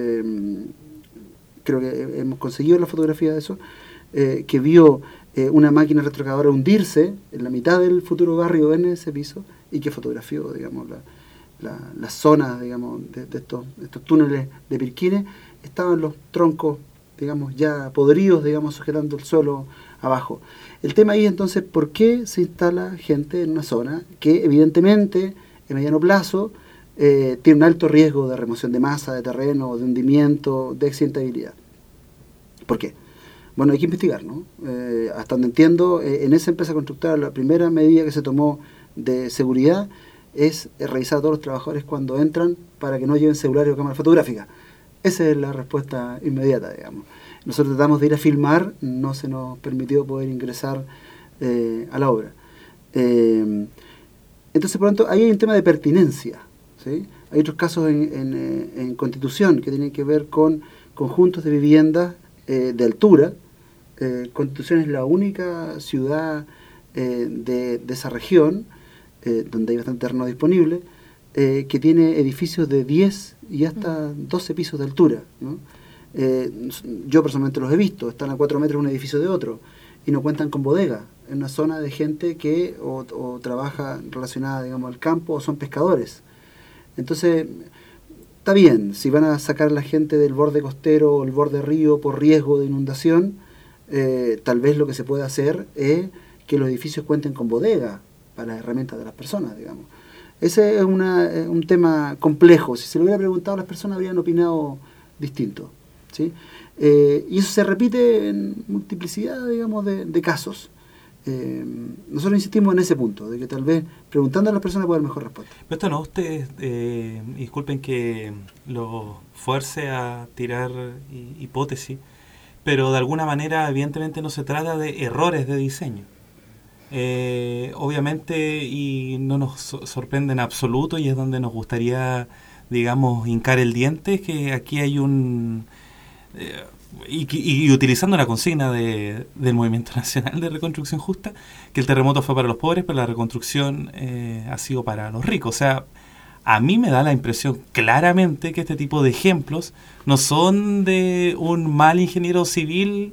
creo que hemos conseguido la fotografía de eso, que vio una máquina retrocavadora hundirse en la mitad del futuro barrio en ese piso, y que fotografió, digamos, la zona, digamos, de estos túneles de pirquines. Estaban los troncos, digamos, ya podridos, digamos, sujetando el suelo abajo. El tema ahí entonces, ¿por qué se instala gente en una zona que evidentemente en mediano plazo tiene un alto riesgo de remoción de masa, de terreno, de hundimiento, de accidentabilidad? ¿Por qué? Bueno, hay que investigar, ¿no? Hasta donde entiendo, en esa empresa constructora la primera medida que se tomó de seguridad es revisar a todos los trabajadores cuando entran para que no lleven celular o cámara fotográfica. Esa es la respuesta inmediata, digamos. Nosotros tratamos de ir a filmar, no se nos permitió poder ingresar a la obra. Entonces, por lo tanto, ahí hay un tema de pertinencia, ¿sí? Hay otros casos en Constitución que tienen que ver con conjuntos de viviendas de altura. Constitución es la única ciudad de esa región, donde hay bastante terreno disponible, que tiene edificios de 10 y hasta 12 pisos de altura, ¿no? Yo personalmente los he visto, están a 4 metros un edificio de otro, y no cuentan con bodega, en una zona de gente que o trabaja relacionada, digamos, al campo, o son pescadores. Entonces, está bien, si van a sacar a la gente del borde costero o el borde río por riesgo de inundación, tal vez lo que se puede hacer es que los edificios cuenten con bodega para las herramientas de las personas, digamos. Ese es un tema complejo. Si se lo hubiera preguntado a las personas habrían opinado distinto, ¿sí? Y eso se repite en multiplicidad, digamos, de casos. Nosotros insistimos en ese punto, de que tal vez preguntando a las personas puede haber mejor respuesta.
Pero esto no, ustedes, disculpen que lo fuerce a tirar hipótesis, pero de alguna manera evidentemente no se trata de errores de diseño. Obviamente, y no nos sorprende en absoluto, y es donde nos gustaría, digamos, hincar el diente, que aquí hay un... y utilizando la consigna del Movimiento Nacional de Reconstrucción Justa, que el terremoto fue para los pobres, pero la reconstrucción ha sido para los ricos. O sea, a mí me da la impresión claramente que este tipo de ejemplos no son de un mal ingeniero civil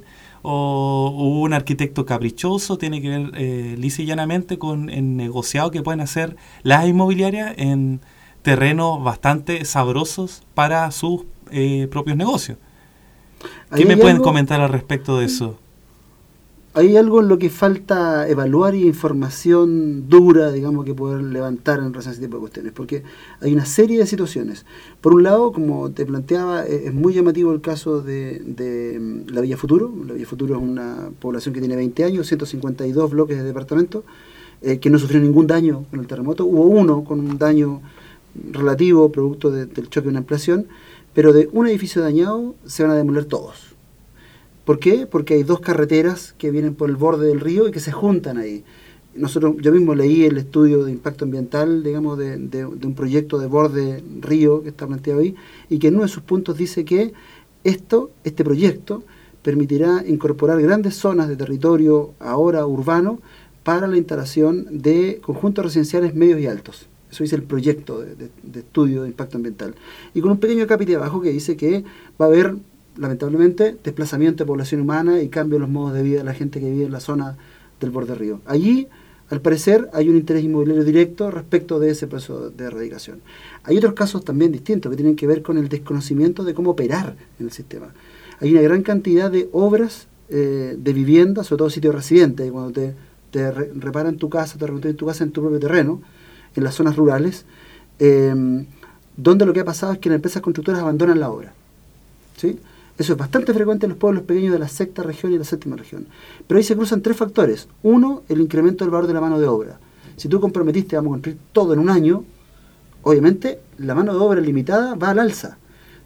o un arquitecto caprichoso, tiene que ver lisa y llanamente con el negociado que pueden hacer las inmobiliarias en terrenos bastante sabrosos para sus propios negocios. ¿Qué me pueden comentar al respecto de eso?
Hay algo en lo que falta evaluar y información dura, digamos, que poder levantar en relación a ese tipo de cuestiones, porque hay una serie de situaciones. Por un lado, como te planteaba, es muy llamativo el caso de la Villa Futuro. La Villa Futuro es una población que tiene 20 años, 152 bloques de departamentos, que no sufrió ningún daño con el terremoto. Hubo uno con un daño relativo, producto del choque de una ampliación, pero de un edificio dañado se van a demoler todos. ¿Por qué? Porque hay dos carreteras que vienen por el borde del río y que se juntan ahí. Yo mismo leí el estudio de impacto ambiental, digamos, de un proyecto de borde río que está planteado ahí, y que en uno de sus puntos dice que este proyecto permitirá incorporar grandes zonas de territorio ahora urbano para la instalación de conjuntos residenciales medios y altos. Eso dice el proyecto de estudio de impacto ambiental. Y con un pequeño capítulo abajo que dice que va a haber, lamentablemente, desplazamiento de población humana y cambio en los modos de vida de la gente que vive en la zona del borde río. Allí, al parecer, hay un interés inmobiliario directo respecto de ese proceso de erradicación. Hay otros casos también distintos que tienen que ver con el desconocimiento de cómo operar en el sistema. Hay una gran cantidad de obras de vivienda, sobre todo sitios residentes, cuando te reparan tu casa, te reconstruyen tu casa en tu propio terreno, en las zonas rurales, donde lo que ha pasado es que las empresas constructoras abandonan la obra, ¿sí? Eso es bastante frecuente en los pueblos pequeños de la sexta región y la séptima región. Pero ahí se cruzan tres factores. Uno, el incremento del valor de la mano de obra. Si tú comprometiste, vamos a construir todo en un año, obviamente la mano de obra limitada va al alza.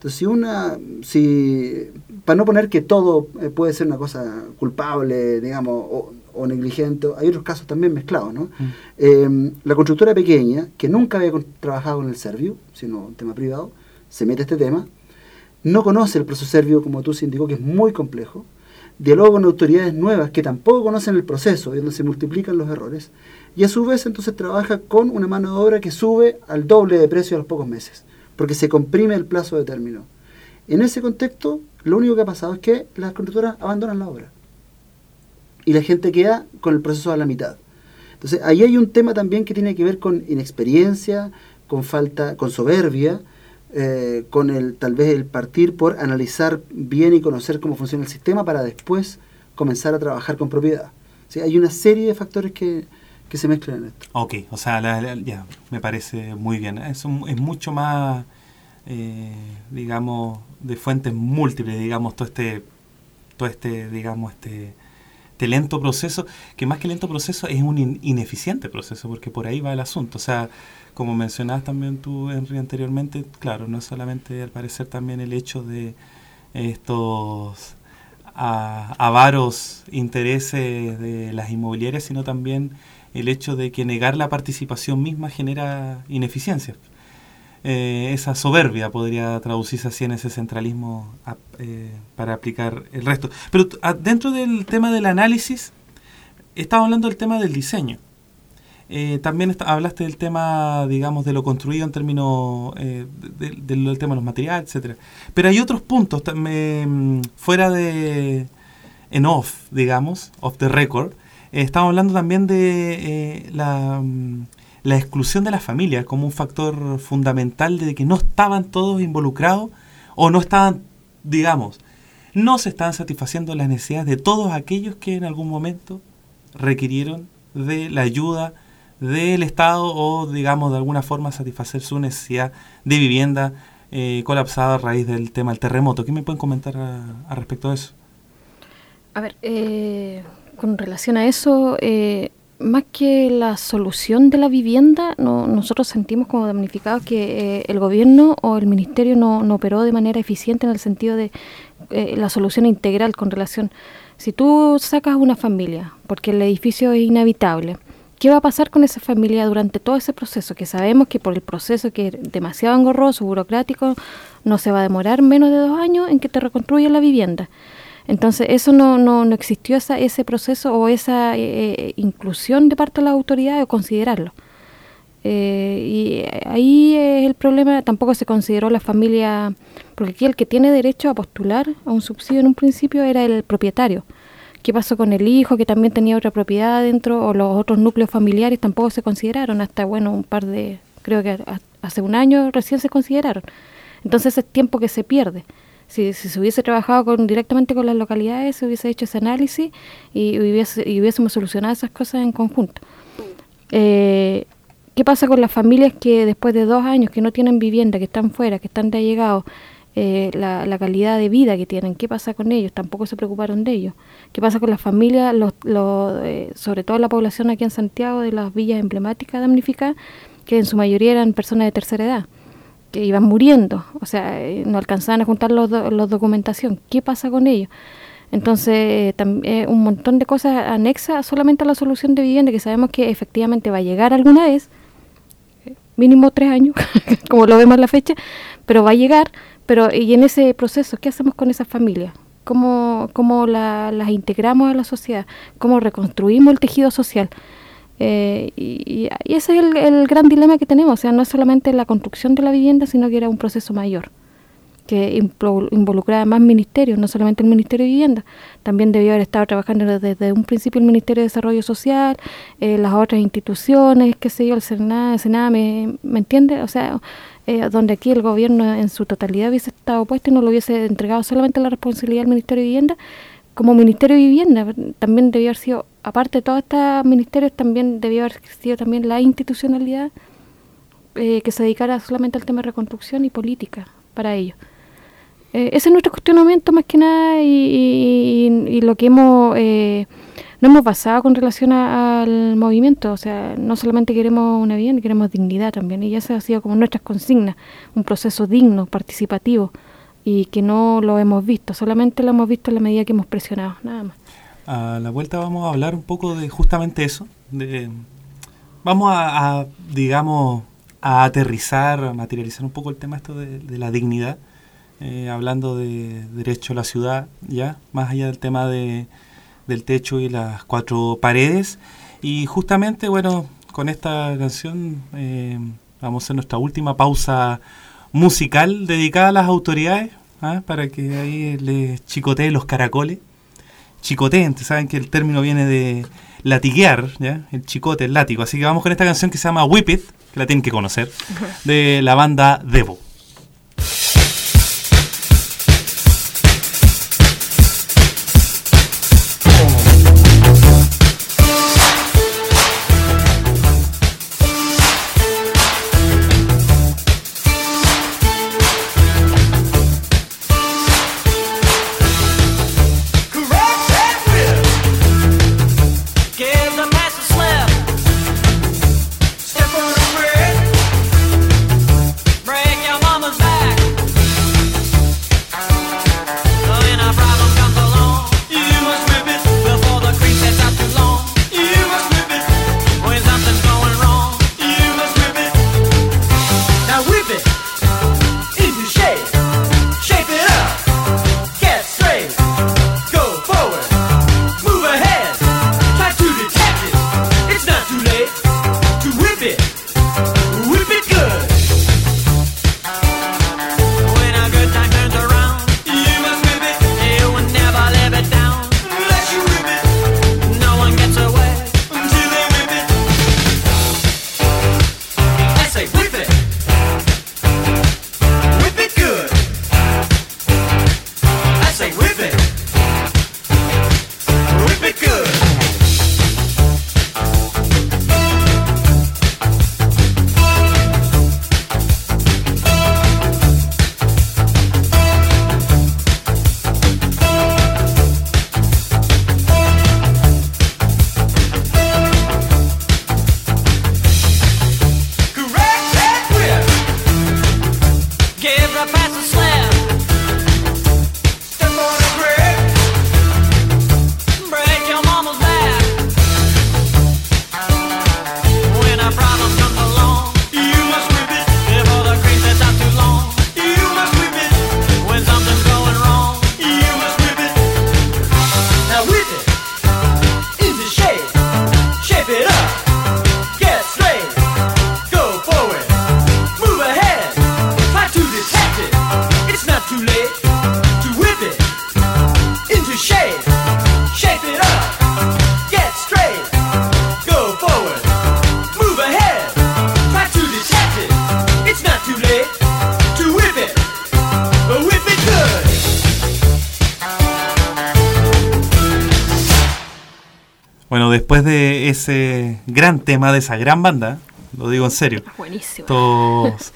Entonces, para no poner que todo puede ser una cosa culpable, digamos, o negligente, hay otros casos también mezclados, ¿no? La constructora pequeña, que nunca había trabajado en el Servio, sino un tema privado, se mete a este tema, no conoce el proceso Servio, como tú se indicó, que es muy complejo, dialoga con autoridades nuevas que tampoco conocen el proceso, y donde se multiplican los errores, y a su vez entonces trabaja con una mano de obra que sube al doble de precio a los pocos meses, porque se comprime el plazo de término. En ese contexto, lo único que ha pasado es que las constructoras abandonan la obra, y la gente queda con el proceso a la mitad. Entonces, ahí hay un tema también que tiene que ver con inexperiencia, con soberbia, con tal vez el partir por analizar bien y conocer cómo funciona el sistema para después comenzar a trabajar con propiedad. ¿Sí? Hay una serie de factores que se mezclan en esto.
Ok, o sea, ya me parece muy bien. Eso es mucho más, digamos, de fuentes múltiples, digamos, todo este lento proceso, que más que lento proceso es un ineficiente proceso, porque por ahí va el asunto. O sea, como mencionabas también tú, Henry, anteriormente, claro, no es solamente al parecer también el hecho de estos avaros intereses de las inmobiliarias, sino también el hecho de que negar la participación misma genera ineficiencia. Esa soberbia podría traducirse así en ese centralismo para aplicar el resto. Pero dentro del tema del análisis, estaba hablando del tema del diseño. También hablaste del tema, digamos, de lo construido en términos del tema de los materiales, etcétera. Pero hay otros puntos, fuera de en off, digamos, off the record. Estamos hablando también de la exclusión de la familia como un factor fundamental de que no estaban todos involucrados o no estaban, digamos, no se estaban satisfaciendo las necesidades de todos aquellos que en algún momento requirieron de la ayuda del Estado o, digamos, de alguna forma satisfacer su necesidad de vivienda colapsada a raíz del tema del terremoto. ¿Qué me pueden comentar a respecto de eso?
A ver, con relación a eso, más que la solución de la vivienda, nosotros sentimos como damnificados que el gobierno o el ministerio no operó de manera eficiente en el sentido de la solución integral con relación. Si tú sacas una familia porque el edificio es inhabitable, ¿qué va a pasar con esa familia durante todo ese proceso? Que sabemos que por el proceso que es demasiado engorroso, burocrático, no se va a demorar menos de 2 años en que te reconstruyan la vivienda. Entonces, eso no existió ese proceso o esa inclusión de parte de las autoridades o considerarlo. Y ahí es el problema. Tampoco se consideró la familia, porque aquí el que tiene derecho a postular a un subsidio en un principio era el propietario. ¿Qué pasó con el hijo que también tenía otra propiedad dentro o los otros núcleos familiares? Tampoco se consideraron hasta, creo que hace 1 año recién se consideraron. Entonces es tiempo que se pierde. Si se hubiese trabajado directamente con las localidades, se hubiese hecho ese análisis y hubiésemos solucionado esas cosas en conjunto. ¿Qué pasa con las familias que después de 2 años que no tienen vivienda, que están fuera, que están de allegados, la calidad de vida que tienen? ¿Qué pasa con ellos? Tampoco se preocuparon de ellos. ¿Qué pasa con las familias, sobre todo la población aquí en Santiago, de las villas emblemáticas damnificadas, que en su mayoría eran personas de tercera edad, que iban muriendo, o sea, no alcanzaban a juntar los documentación? ¿Qué pasa con ellos? Entonces, un montón de cosas anexas solamente a la solución de vivienda, que sabemos que efectivamente va a llegar alguna vez, mínimo 3 años, como lo vemos en la fecha, pero va a llegar. Pero y en ese proceso, ¿qué hacemos con esas familias? ¿Cómo las integramos a la sociedad? ¿Cómo reconstruimos el tejido social? Y ese es el gran dilema que tenemos. O sea, no es solamente la construcción de la vivienda, sino que era un proceso mayor, que involucraba más ministerios, no solamente el Ministerio de Vivienda. También debió haber estado trabajando desde un principio el Ministerio de Desarrollo Social, las otras instituciones, qué sé yo, el Senado, ¿me entiende? O sea, donde aquí el gobierno en su totalidad hubiese estado puesto y no lo hubiese entregado solamente la responsabilidad al Ministerio de Vivienda. Como Ministerio de Vivienda también debió haber sido, aparte de todos estos ministerios, también debió haber sido también la institucionalidad que se dedicara solamente al tema de reconstrucción y política para ello. Ese es nuestro cuestionamiento más que nada y lo que nos hemos basado con relación al movimiento. O sea, no solamente queremos una vivienda, queremos dignidad también, y esa ha sido como nuestras consignas, un proceso digno, participativo, y que no lo hemos visto, solamente lo hemos visto en la medida que hemos presionado, nada más.
A la vuelta vamos a hablar un poco de justamente eso, vamos a digamos, a aterrizar, a materializar un poco el tema esto de la dignidad, hablando de derecho a la ciudad, ya más allá del tema del techo y las 4 paredes. Y justamente, bueno, con esta canción vamos a hacer nuestra última pausa musical dedicada a las autoridades, para que ahí les chicoteen los caracoles. Chicoteen, saben que el término viene de latiguear, ¿ya? El chicote, el látigo. Así que vamos con esta canción que se llama Whip It, que la tienen que conocer, de la banda Devo.
Break your
Bueno, después de ese gran tema, de esa gran banda, lo digo en serio,
Buenísimo.
todos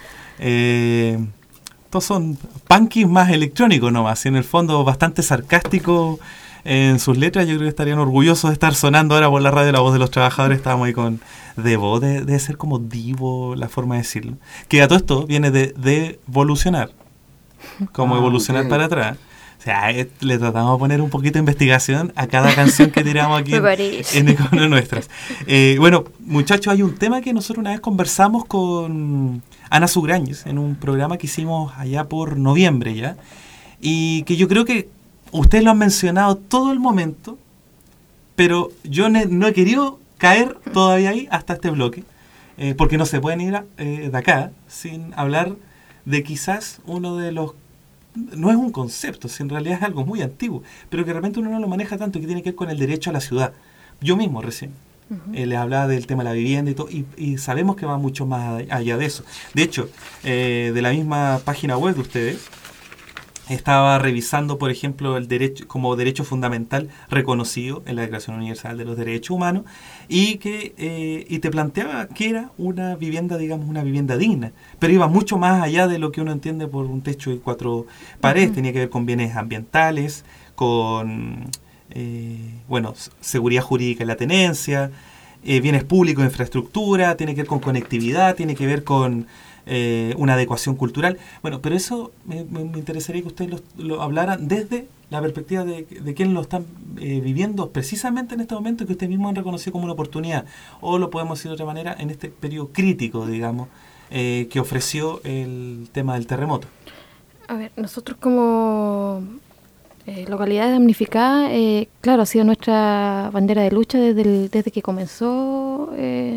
son punkies más electrónicos nomás, y en el fondo bastante sarcástico en sus letras. Yo creo que estarían orgullosos de estar sonando ahora por la radio La Voz de los Trabajadores. Estábamos ahí con Devo, debe ser como divo la forma de decirlo, que a todo esto viene de evolucionar, como evolucionar para atrás. O sea, le tratamos de poner un poquito de investigación a cada canción que tiramos aquí en Icono Nuestras. Bueno, muchachos, hay un tema que nosotros una vez conversamos con Ana Sugrañez en un programa que hicimos allá por noviembre ya, y que yo creo que ustedes lo han mencionado todo el momento, pero yo no he querido caer todavía ahí hasta este bloque, porque no se pueden ir de acá sin hablar de quizás uno de los... No es un concepto, si en realidad es algo muy antiguo, pero que de repente uno no lo maneja tanto, que tiene que ver con el derecho a la ciudad. Yo mismo recién les hablaba del tema de la vivienda y todo, y sabemos que va mucho más allá de eso. De hecho, de la misma página web de ustedes, estaba revisando, por ejemplo, el derecho como derecho fundamental reconocido en la Declaración Universal de los Derechos Humanos, y que y te planteaba que era una vivienda, digamos, una vivienda digna, pero iba mucho más allá de lo que uno entiende por un techo y 4 paredes. Tenía que ver con bienes ambientales, con seguridad jurídica en la tenencia, bienes públicos, infraestructura, tiene que ver con conectividad, tiene que ver con una adecuación cultural. Bueno, pero eso me interesaría que ustedes lo hablaran desde la perspectiva de quienes lo están viviendo precisamente en este momento, que ustedes mismos han reconocido como una oportunidad, o lo podemos decir de otra manera, en este periodo crítico, digamos, que ofreció el tema del terremoto.
A ver, nosotros como localidad damnificada, claro, ha sido nuestra bandera de lucha desde que comenzó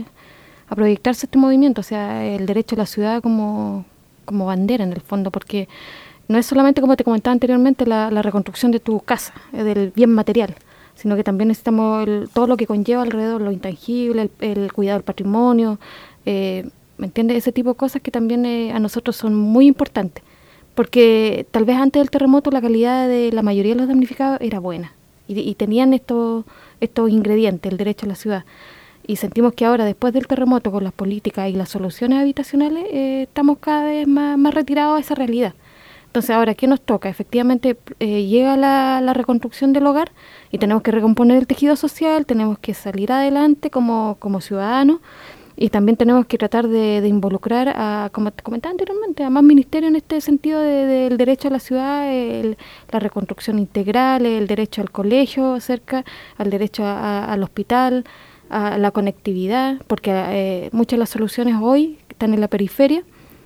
a proyectarse este movimiento, o sea, el derecho a la ciudad como bandera en el fondo, porque no es solamente, como te comentaba anteriormente, la reconstrucción de tu casa, del bien material, sino que también necesitamos todo lo que conlleva alrededor, lo intangible, el cuidado del patrimonio, ¿me entiendes? Ese tipo de cosas que también a nosotros son muy importantes, porque tal vez antes del terremoto la calidad de la mayoría de los damnificados era buena, y tenían estos ingredientes, el derecho a la ciudad. Y sentimos que ahora, después del terremoto, con las políticas y las soluciones habitacionales, estamos cada vez más retirados de esa realidad. Entonces, ahora, ¿qué nos toca? Efectivamente, llega la reconstrucción del hogar y tenemos que recomponer el tejido social, tenemos que salir adelante como ciudadanos, y también tenemos que tratar de involucrar, como te comentaba anteriormente, a más ministerios en este sentido del derecho a la ciudad, la reconstrucción integral, el derecho al colegio cerca, al derecho al hospital, a la conectividad, porque muchas de las soluciones hoy están en la periferia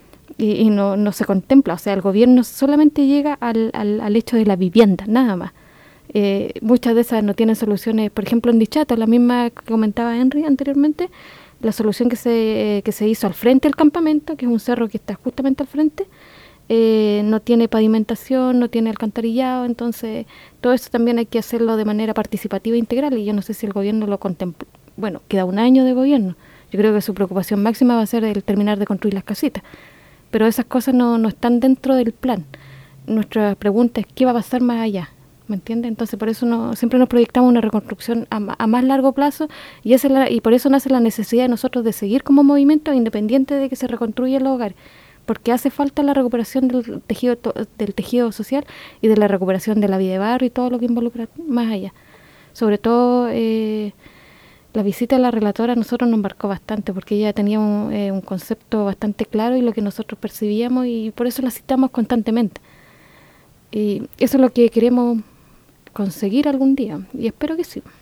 y no se contempla. O sea, el gobierno solamente llega al hecho de la vivienda, nada más. Muchas de esas no tienen soluciones. Por ejemplo, en Dichato, la misma que comentaba Henry anteriormente, la solución que se hizo al frente del campamento, que es un cerro que está justamente al frente, no tiene pavimentación, no tiene alcantarillado. Entonces todo eso también hay que hacerlo de manera participativa e integral, y yo no sé si el gobierno lo contempla. Bueno, queda un año de gobierno, yo creo que su preocupación máxima va a ser el terminar de construir las casitas, pero esas cosas no están dentro del plan. Nuestra pregunta es ¿qué va a pasar más allá? ¿Me entiendes? Entonces por eso siempre nos proyectamos una reconstrucción a más largo plazo, y por eso nace la necesidad de nosotros de seguir como movimiento independiente de que se reconstruya el hogar, porque hace falta la recuperación del tejido social y de la recuperación de la vida de barrio y todo lo que involucra más allá. Sobre todo la visita de la relatora a nosotros nos marcó bastante, porque ella tenía un concepto bastante claro y lo que nosotros percibíamos, y por eso la citamos constantemente. Y eso es lo que queremos conseguir algún día, y espero que sí.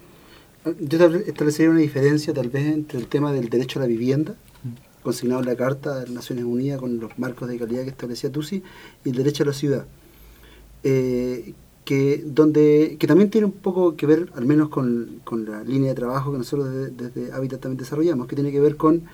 Yo establecería una diferencia tal vez entre el tema del derecho a la vivienda, consignado en la Carta de las Naciones Unidas con los marcos de calidad que establecía TUSI, y el derecho a la ciudad, que también tiene un poco que ver, al menos con la línea de trabajo que nosotros desde Hábitat también desarrollamos, que tiene que ver con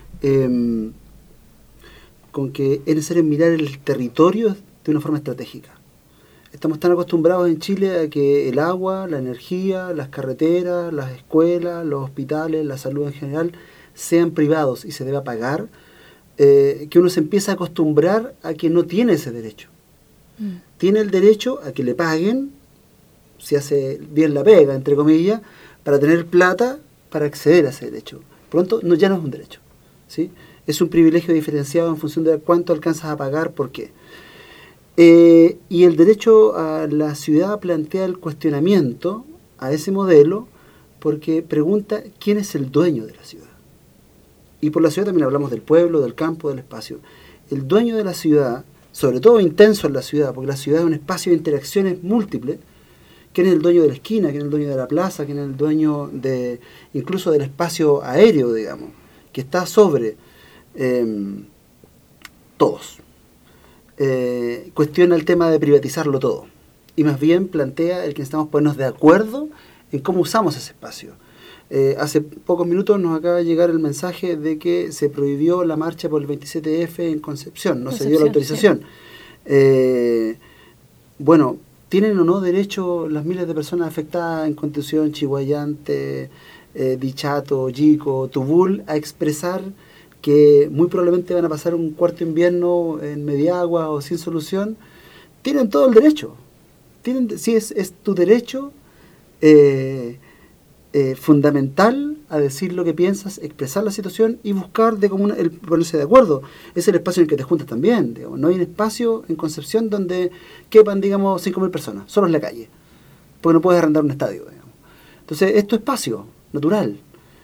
que es necesario mirar el territorio de una forma estratégica. Estamos tan acostumbrados en Chile a que el agua, la energía, las carreteras, las escuelas, los hospitales, la salud en general sean privados y se deba pagar, que uno se empieza a acostumbrar a que no tiene ese derecho. Tiene el derecho a que le paguen, si hace bien la pega, entre comillas, para tener plata para acceder a ese derecho. Por lo tanto, ya no es un derecho, ¿sí? Es un privilegio diferenciado en función de cuánto alcanzas a pagar, por qué. Y el derecho a la ciudad plantea el cuestionamiento a ese modelo porque pregunta quién es el dueño de la ciudad. Y por la ciudad también hablamos del pueblo, del campo, del espacio. El dueño de la ciudad, sobre todo intenso en la ciudad, porque la ciudad es un espacio de interacciones múltiples. ¿Quién es el dueño de la esquina? ¿Quién es el dueño de la plaza? ¿Quién es el dueño incluso del espacio aéreo, digamos, que está sobre todos? Cuestiona el tema de privatizarlo todo y más bien plantea el que necesitamos ponernos de acuerdo en cómo usamos ese espacio. Hace pocos minutos nos acaba de llegar el mensaje de que se prohibió la marcha por el 27F en Concepción, no se dio la autorización. Sí. Bueno, ¿tienen o no derecho las miles de personas afectadas en Constitución, Chihuayante, Dichato, Yico, Tubul a expresar que muy probablemente van a pasar un cuarto invierno en media agua o sin solución? Tienen todo el derecho. Sí, es tu derecho fundamental a decir lo que piensas, expresar la situación y buscar el ponerse de acuerdo. Es el espacio en el que te juntas también. Digamos. No hay un espacio en Concepción donde quepan, digamos, 5.000 personas, solo en la calle, porque no puedes arrendar un estadio. Digamos. Entonces, es tu espacio natural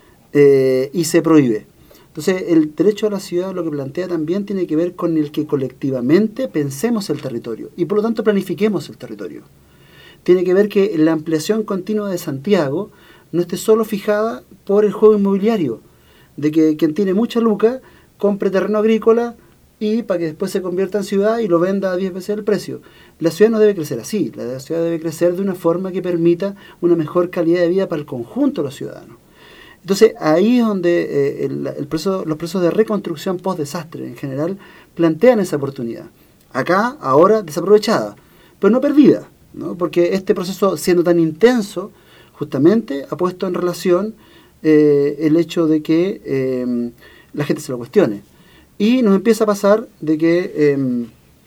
y se prohíbe. Entonces, el derecho a la ciudad lo que plantea también tiene que ver con el que colectivamente pensemos el territorio y por lo tanto planifiquemos el territorio. Tiene que ver que la ampliación continua de Santiago no esté solo fijada por el juego inmobiliario, de que quien tiene mucha luca compre terreno agrícola y para que después se convierta en ciudad y lo venda a 10 veces el precio. La ciudad no debe crecer así, la ciudad debe crecer de una forma que permita una mejor calidad de vida para el conjunto de los ciudadanos. Entonces, ahí es donde los procesos de reconstrucción post-desastre en general plantean esa oportunidad. Acá, ahora, desaprovechada, pero no perdida, ¿no? Porque este proceso, siendo tan intenso, justamente ha puesto en relación el hecho de que la gente se lo cuestione. Y nos empieza a pasar de que,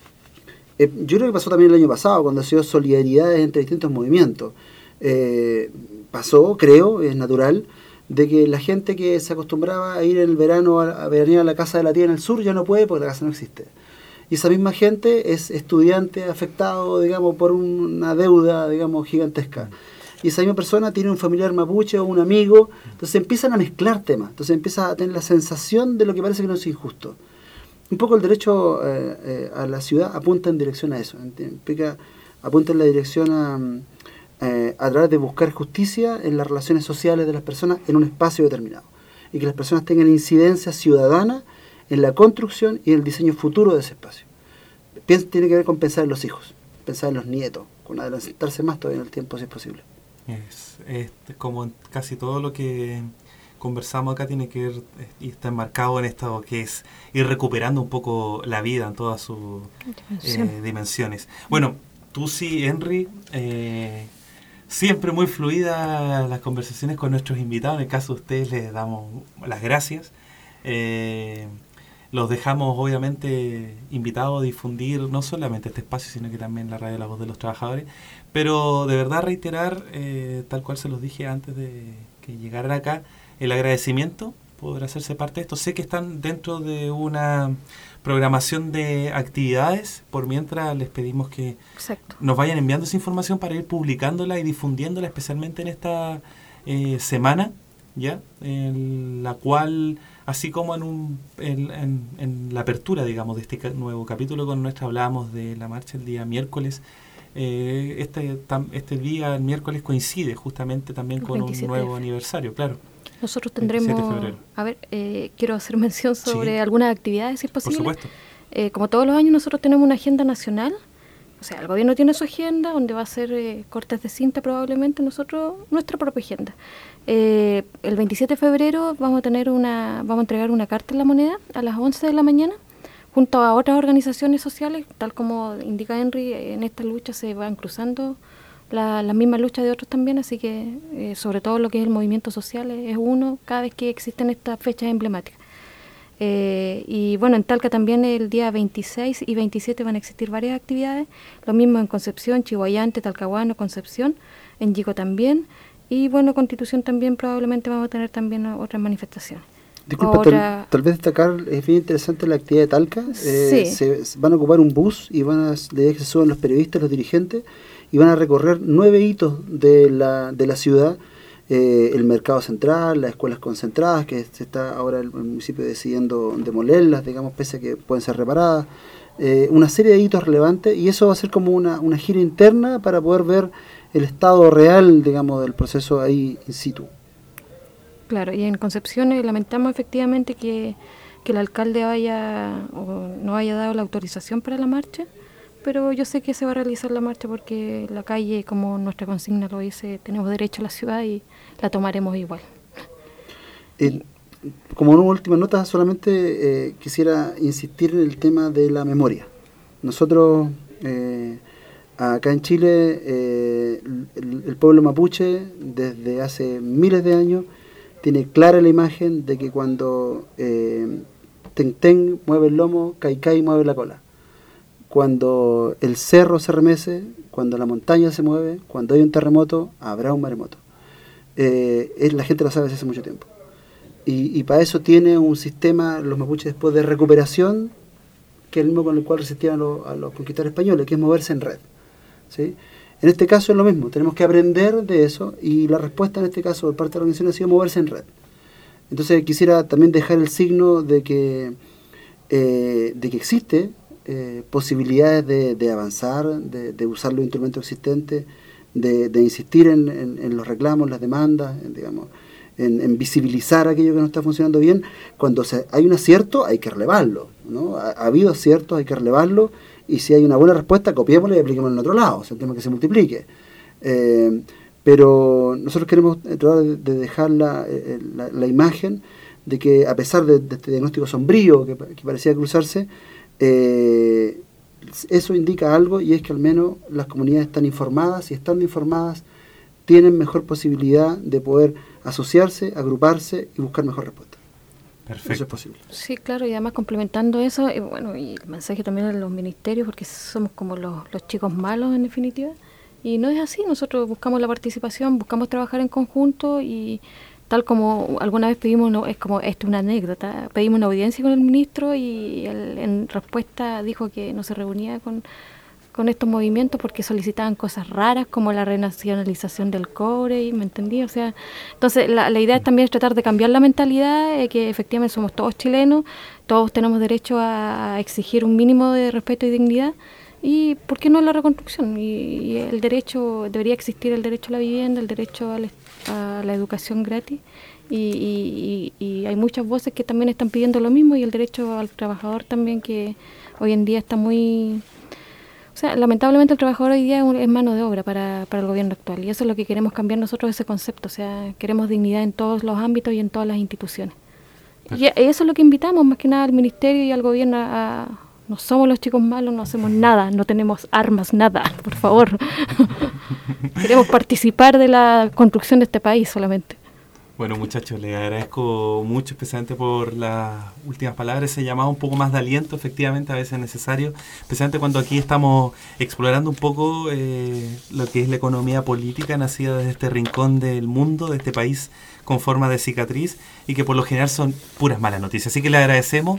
yo creo que pasó también el año pasado, cuando ha sido solidaridades entre distintos movimientos. Pasó, creo, es natural, de que la gente que se acostumbraba a ir en el verano a veranear a la casa de la tía en el sur ya no puede porque la casa no existe. Y esa misma gente es estudiante afectado, digamos, por una deuda, digamos, gigantesca. Y esa misma persona tiene un familiar mapuche o un amigo, entonces empiezan a mezclar temas, entonces empieza a tener la sensación de lo que parece que no es injusto. Un poco el derecho a la ciudad apunta en dirección a eso, apunta en la dirección a través de buscar justicia en las relaciones sociales de las personas en un espacio determinado, y que las personas tengan incidencia ciudadana en la construcción y en el diseño futuro de ese espacio. Tiene que ver con pensar en los hijos, pensar en los nietos, con adelantarse más todavía en el tiempo si es posible.
Es como casi todo lo que conversamos acá tiene que ver y está enmarcado en esto que es ir recuperando un poco la vida en todas sus dimensiones. Bueno, tú sí, Henry, siempre muy fluida las conversaciones con nuestros invitados. En el caso de ustedes les damos las gracias. Los dejamos obviamente invitados a difundir no solamente este espacio, sino que también la radio La Voz de los Trabajadores. Pero de verdad reiterar, tal cual se los dije antes de que llegaran acá, el agradecimiento por hacerse parte de esto. Sé que están dentro de una programación de actividades, por mientras les pedimos que nos vayan enviando esa información para ir publicándola y difundiéndola, especialmente en esta semana, ¿ya? En la cual, así como en la apertura, digamos, de este nuevo capítulo con nuestra hablábamos de la marcha el día miércoles. Este día, el miércoles, coincide justamente también con un nuevo aniversario, claro.
Nosotros tendremos, quiero hacer mención sobre algunas actividades, si es posible.
Por supuesto.
Como todos los años, nosotros tenemos una agenda nacional. O sea, el gobierno tiene su agenda, donde va a ser cortes de cinta probablemente, nosotros nuestra propia agenda. El 27 de febrero vamos a entregar una carta en La Moneda a las 11 de la mañana, junto a otras organizaciones sociales, tal como indica Henry. En esta lucha se van cruzando las mismas luchas de otros también, así que sobre todo lo que es el movimiento social es uno cada vez que existen estas fechas emblemáticas. Y bueno, en Talca también el día 26 y 27 van a existir varias actividades, lo mismo en Concepción, Chihuayante, Talcahuano, Concepción, en Yico también, Y bueno, Constitución también probablemente vamos a tener también otras manifestaciones.
Disculpa, tal vez destacar, es bien interesante la actividad de Talca.
Sí.
Se van a ocupar un bus y la idea es que se suban los periodistas, los dirigentes, y van a recorrer 9 hitos de la ciudad. El mercado central, las escuelas concentradas, que se está ahora el municipio decidiendo demolerlas, digamos, pese a que pueden ser reparadas. Una serie de hitos relevantes, y eso va a ser como una gira interna para poder ver el estado real, digamos, del proceso ahí in situ.
Claro, y en Concepción lamentamos efectivamente que el alcalde no haya dado la autorización para la marcha, pero yo sé que se va a realizar la marcha porque la calle, como nuestra consigna lo dice, tenemos derecho a la ciudad y la tomaremos igual.
Como una última nota, solamente quisiera insistir en el tema de la memoria. Nosotros, acá en Chile, el pueblo mapuche, desde hace miles de años, tiene clara la imagen de que cuando Teng mueve el lomo, Cai mueve la cola. Cuando el cerro se remece, cuando la montaña se mueve, cuando hay un terremoto, habrá un maremoto. La gente lo sabe desde hace mucho tiempo. Y para eso tiene un sistema, los mapuches, después de recuperación, que es el mismo con el cual resistían a los conquistadores españoles, que es moverse en red, ¿sí? En este caso es lo mismo, tenemos que aprender de eso, y la respuesta en este caso por parte de la organización ha sido moverse en red. Entonces quisiera también dejar el signo de que existe posibilidades de avanzar, de usar los instrumentos existentes, de insistir en los reclamos, las demandas, digamos, en visibilizar aquello que no está funcionando bien. Cuando hay un acierto hay que relevarlo, ¿no? Ha habido aciertos, hay que relevarlo, y si hay una buena respuesta, copiémosla y apliquémosla en otro lado, o sea, el tema que se multiplique. Pero nosotros queremos tratar de dejar la imagen de que, a pesar de este diagnóstico sombrío que parecía cruzarse, eso indica algo, y es que al menos las comunidades están informadas, y estando informadas tienen mejor posibilidad de poder asociarse, agruparse y buscar mejor respuesta.
Perfecto.
Eso es posible.
Sí, claro, y además complementando eso, bueno, y el mensaje también a los ministerios, porque somos como los chicos malos en definitiva, y no es así. Nosotros buscamos la participación, buscamos trabajar en conjunto, y tal como alguna vez pedimos, es como esto, una anécdota, pedimos una audiencia con el ministro, y él en respuesta dijo que no se reunía con estos movimientos porque solicitaban cosas raras como la renacionalización del cobre, y me entendí, o sea, entonces la idea también es tratar de cambiar la mentalidad, que efectivamente somos todos chilenos, todos tenemos derecho a exigir un mínimo de respeto y dignidad, y ¿por qué no la reconstrucción? Y el derecho, debería existir el derecho a la vivienda, el derecho a la educación gratis, y hay muchas voces que también están pidiendo lo mismo, y el derecho al trabajador también, que hoy en día está muy... O sea, lamentablemente el trabajador hoy día es mano de obra para el gobierno actual, y eso es lo que queremos cambiar nosotros, ese concepto. O sea, queremos dignidad en todos los ámbitos y en todas las instituciones. Y eso es lo que invitamos más que nada al ministerio y al gobierno no somos los chicos malos, no hacemos nada, no tenemos armas, nada, por favor. Queremos participar de la construcción de este país solamente.
Bueno, muchachos, les agradezco mucho, especialmente por las últimas palabras, ese llamado un poco más de aliento, efectivamente, a veces es necesario, especialmente cuando aquí estamos explorando un poco lo que es la economía política nacida desde este rincón del mundo, de este país con forma de cicatriz, y que por lo general son puras malas noticias. Así que les agradecemos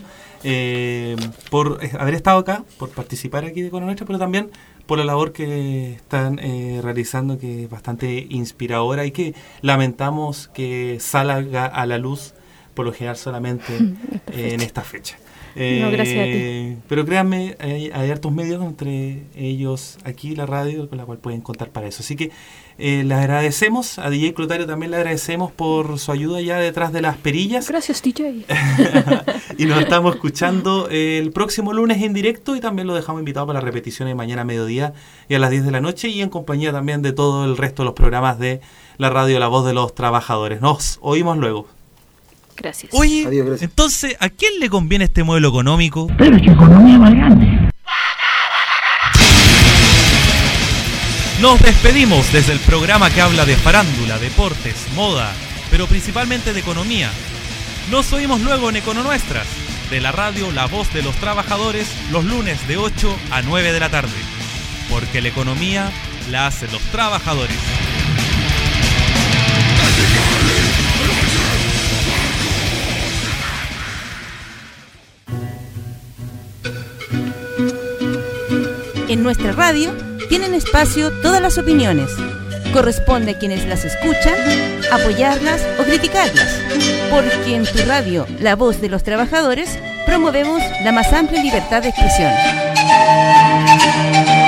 por haber estado acá, por participar aquí de Econometría, pero también por la labor que están realizando, que es bastante inspiradora y que lamentamos que salga a la luz por lo general solamente en esta fecha.
No, gracias a ti.
Pero créanme, hay hartos medios, entre ellos aquí la radio, con la cual pueden contar para eso. Así que les agradecemos, a DJ Clotario también le agradecemos por su ayuda ya detrás de las perillas.
Gracias, DJ.
Y nos estamos escuchando el próximo lunes en directo, y también lo dejamos invitado para la repetición de mañana a mediodía y a las 10 de la noche, y en compañía también de todo el resto de los programas de la radio La Voz de los Trabajadores. Nos oímos luego.
Gracias.
Oye,
Adiós, gracias.
entonces, ¿a quién le conviene este modelo económico?
Pero qué economía más grande.
Nos despedimos desde el programa que habla de farándula, deportes, moda, pero principalmente de economía. Nos oímos luego en Econonuestras, de la radio La Voz de los Trabajadores, los lunes de 8 a 9 de la tarde. Porque la economía la hacen los trabajadores.
En nuestra radio tienen espacio todas las opiniones. Corresponde a quienes las escuchan apoyarlas o criticarlas, porque en tu radio, La Voz de los Trabajadores, promovemos la más amplia libertad de expresión.